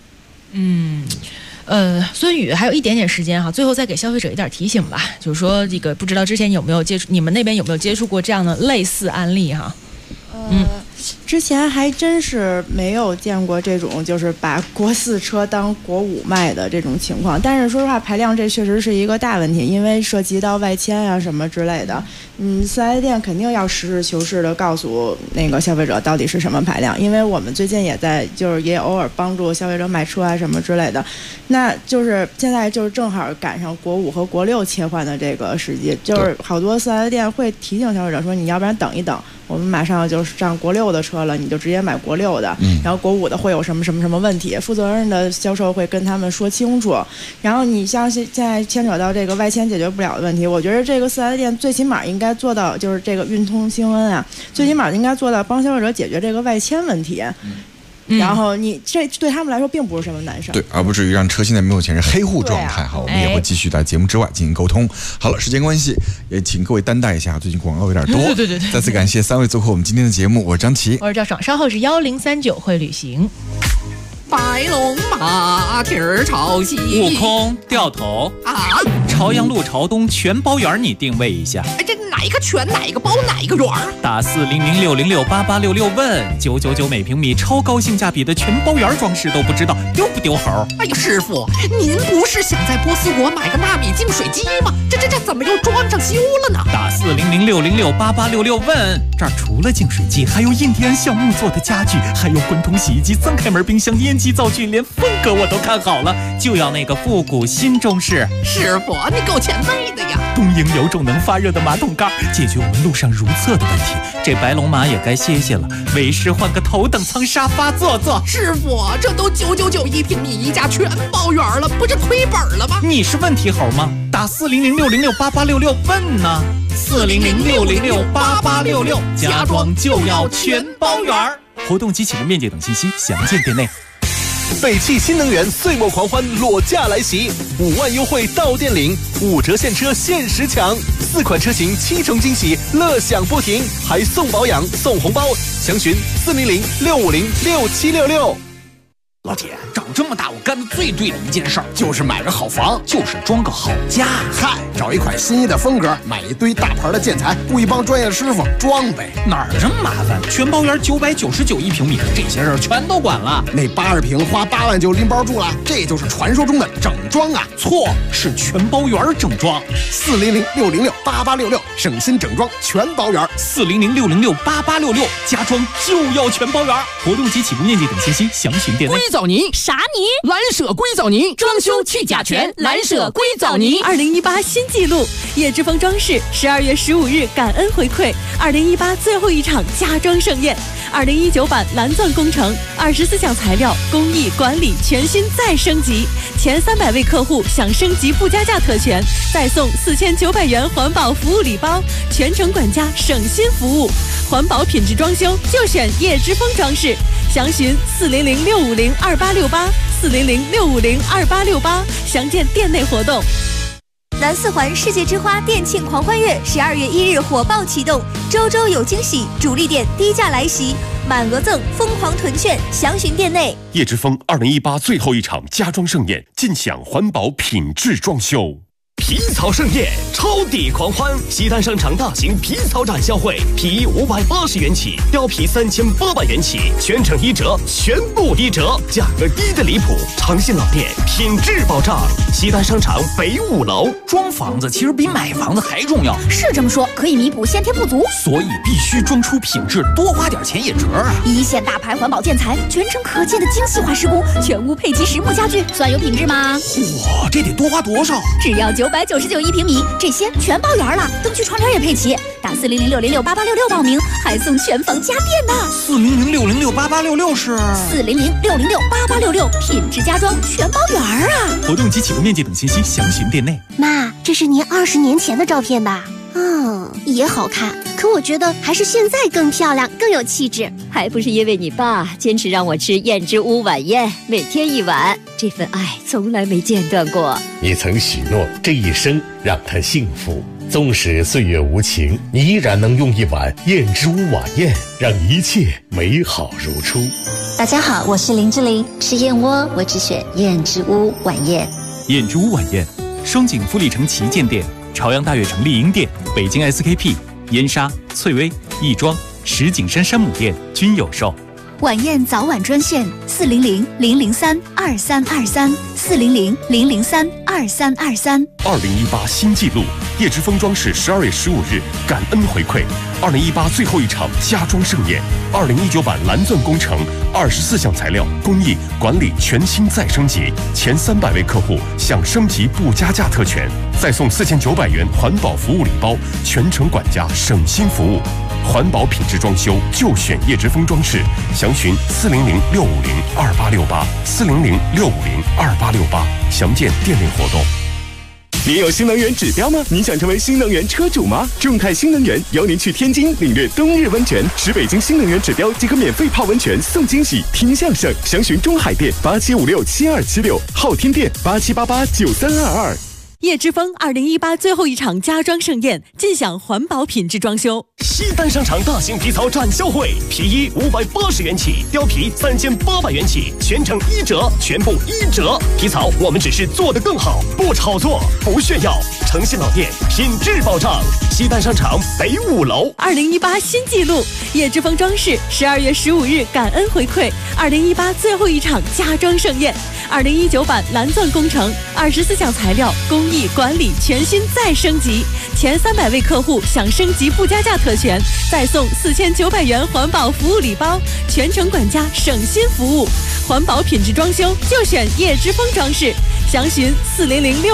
孙宇还有一点点时间哈，最后再给消费者一点提醒吧，就是说这个不知道之前有没有接触，你们那边有没有接触过这样的类似案例哈？ 之前还真是没有见过这种就是把国4车当国5卖的这种情况，但是说实话排量这确实是一个大问题，因为涉及到外迁啊什么之类的，4S店肯定要实事求是的告诉那个消费者到底是什么排量，因为我们最近也在就是也偶尔帮助消费者买车啊什么之类的，那就是现在就是正好赶上国5和国6切换的这个时机，就是好多4S店会提醒消费者说你要不然等一等，我们马上就是上国6的车了，你就直接买国6的，然后国5的会有什么什么什么问题，负责任的销售会跟他们说清楚。然后你像现在牵扯到这个外迁解决不了的问题，我觉得这个4S店最起码应该做到，就是这个运通星恩啊，最起码应该做到帮消费者解决这个外迁问题。然后你这对他们来说并不是什么难事， 对，而不至于让车现在没有钱是黑户状态。好，我们也会继续在节目之外进行沟通。好了，时间关系，也请各位担待一下，最近广告有点多。 对， 再次感谢3位做客我们今天的节目，我是张琪， 我是赵爽，稍后是1039会旅行。 白龙马蹄儿朝西， 悟空掉头啊！ 朝阳路朝东全包圆，你定位一下。 这哪一个全哪一个包哪一个圆？ 打40060688866问999每平米，超高性价比的全包圆装饰都不知道丢不丢猴？ 哎呀，师傅，您不是想在波斯国买个纳米净水机吗？这怎么又装上修了呢？ 打40060688866问，这儿除了净水机，还有印第安橡木做的家具，还有滚筒洗衣机、3开门冰箱、烟机灶具，连风格我都看好了，就要那个复古新中式。 师傅，你够前卫的呀！ 东营有种能发热的马桶盖，解决我们路上如厕的问题。这白龙马也该歇歇了，为师换个头等舱沙发坐坐。 师傅，这都999一平米，一家全包圆了，不是亏本了吗？ 你是问题猴吗？ 打400-606-8866问呢，400-606-8866，家装就要全包圆。活动及启动面积等信息详见店内。 北汽新能源岁末狂欢裸驾来袭，5万优惠到店领，5折现车限时抢，4款车型7重惊喜，乐享不停，还送保养送红包，详询400-650-6766。 老铁，长这么大我干的最对的一件事儿就是买个好房，就是装个好家。 嗨，找一款心仪的风格，买一堆大牌的建材，雇一帮专业师傅装呗。 哪儿这么麻烦？全包圆999一平米，这些事儿全都管了。 那80平花8万就拎包住了，这就是传说中的整装啊！ 错，是全包圆整装。 400-606-8866，省心整装全包圆。 400-606-8866，家装就要全包圆。活动及起步面积等信息详询店内。 硅藻泥啥泥？蓝舍硅藻泥，装修去甲醛，蓝舍硅藻泥。 2018新纪录，叶之峰装饰12月15日感恩回馈2018最后一场家装盛宴，2019版蓝钻工程，24项材料工艺管理全新再升级，前300位客户享升级不加价特权，再送4900元环保服务礼包，全程管家省心服务，环保品质装修就选叶之峰装饰，详询400-650-2868，400-650-2868，详见店内活动。 南四环世界之花店庆狂欢月12月1日火爆启动，周周有惊喜，主力店低价来袭，满额赠，疯狂囤券，详询店内。 叶之峰2018最后一场家装盛宴，尽享环保品质装修。 皮草盛宴，超抵狂欢！西单商场大型皮草展销会，皮衣580元起，貂皮3800元起，全程1折，全部1折，价格低的离谱。诚信老店，品质保障。西单商场北5楼。 装房子其实比买房子还重要， 是这么说，可以弥补先天不足， 所以必须装出品质，多花点钱也值啊！ 一线大牌环保建材，全程可见的精细化施工，全屋配齐实木家具，算有品质吗？ 哇，这得多花多少？ 只要999一平米，这些全包圆了，灯具窗帘也配齐。打400-606-8866报名，还送全房家电呢。 400-606-8866是 400-606-8866，品质家装全包圆啊！ 活动及起步面积等信息详询店内。 妈，这是您20年前的照片吧？也好看，可我觉得还是现在更漂亮，更有气质。 还不是因为你爸坚持让我吃燕之屋晚宴，每天1碗，这份爱从来没间断过。 你曾许诺这一生让他幸福，纵使岁月无情，你依然能用1碗燕之屋晚宴，让一切美好如初。 大家好，我是林志玲，吃燕窝我只选燕之屋晚宴。 燕之屋晚宴，双井富力城旗舰店、朝阳大悦城丽婴店、北京 SKP、燕莎、翠微、亦庄、石景山山姆店均有售。 晚宴早晚专线400-003-2323，400-003-2323。 2018新纪录，叶之峰装饰12月15日感恩回馈2018最后一场家装盛宴，2019版蓝钻工程24项材料工艺管理全新再升级，前300位客户享升级不加价特权，再送4900元环保服务礼包，全程管家省心服务。环保品质装修就选叶之峰装饰，详询400-650-2868，400-650-2868，详见店内活动。 您有新能源指标吗？您想成为新能源车主吗？众泰新能源邀您去天津领略冬日温泉，持北京新能源指标即可免费泡温泉送惊喜，听相声，详询中海店87567276，昊天店87889322。 叶之峰2018最后一场家装盛宴，尽享环保品质装修。 西单商场大型皮草展销会，皮衣580元起，貂皮3800元起，全程1折，全部1折。皮草我们只是做得更好，不炒作，不炫耀。诚信老店，品质保障。西单商场北5楼。 2018新纪录，叶之峰装饰12月15日感恩回馈2018最后一场家装盛宴，2019版蓝钻工程24项材料工艺管理全新再升级，前300位客户享升级不加价特权，再送4900元环保服务礼包，全程管家省心服务，环保品质装修就选叶之峰装饰，详询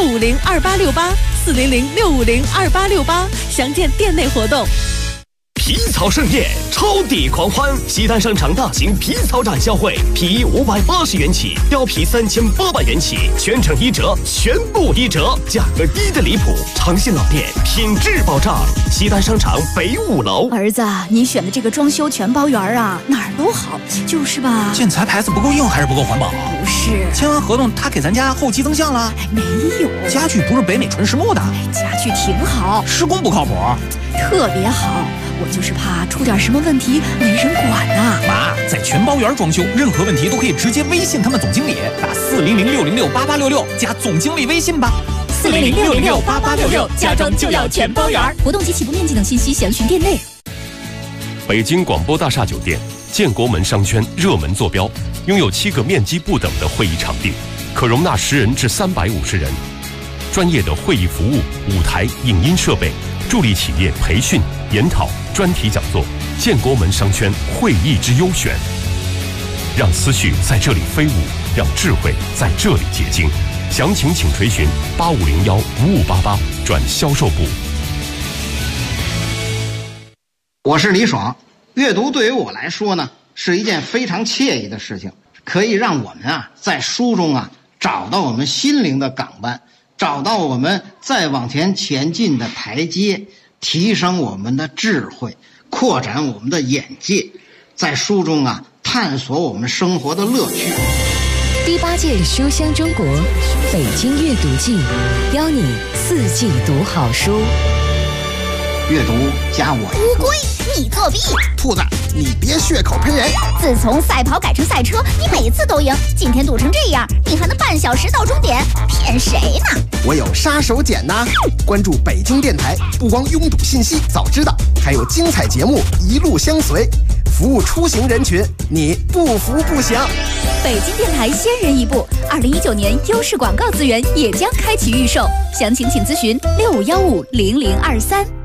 400-650-2868，400-650-2868，详见店内活动。 皮草盛宴，超抵狂欢！西单商场大型皮草展销会，皮衣580元起，貂皮3800元起，全程1折，全部1折，价格低的离谱。诚信老店，品质保障。西单商场北5楼。 儿子，你选的这个装修全包园啊，哪儿都好，就是吧？ 建材牌子不够硬还是不够环保？ 不是， 签完合同他给咱家后期增项了？ 没有， 家具不是北美纯实木的， 家具挺好， 施工不靠谱， 特别好。我就是怕出点什么问题没人管呐。 妈，在全包园装修，任何问题都可以直接微信他们总经理，打400-606-8866加总经理微信吧。 400-606-8866，家装就要全包园。活动及起步面积等信息详询店内。 北京广播大厦酒店建国门商圈热门坐标，拥有7个面积不等的会议场地，可容纳10人至350人。专业的会议服务、舞台、影音设备，助力企业培训、研讨、专题讲座。建国门商圈会议之优选，让思绪在这里飞舞，让智慧在这里结晶。详情请垂询8501-5588转销售部。 我是李爽。阅读对于我来说呢，是一件非常惬意的事情，可以让我们在书中找到我们心灵的港湾，找到我们再往前进的台阶，提升我们的智慧，扩展我们的眼界，在书中探索我们生活的乐趣。 第8届书香中国北京阅读季，邀你4季读好书。 阅读加我。 乌龟，你作弊！ 兔子，你别血口喷人！ 自从赛跑改成赛车，你每次都赢，今天赌成这样，你还能半小时到终点，骗谁呢？ 我有杀手锏呐！关注北京电台，不光拥堵信息早知道，还有精彩节目一路相随，服务出行人群，你不服不行。 北京电台先人一步，2019年优势广告资源也将开启预售，详情请咨询65150023。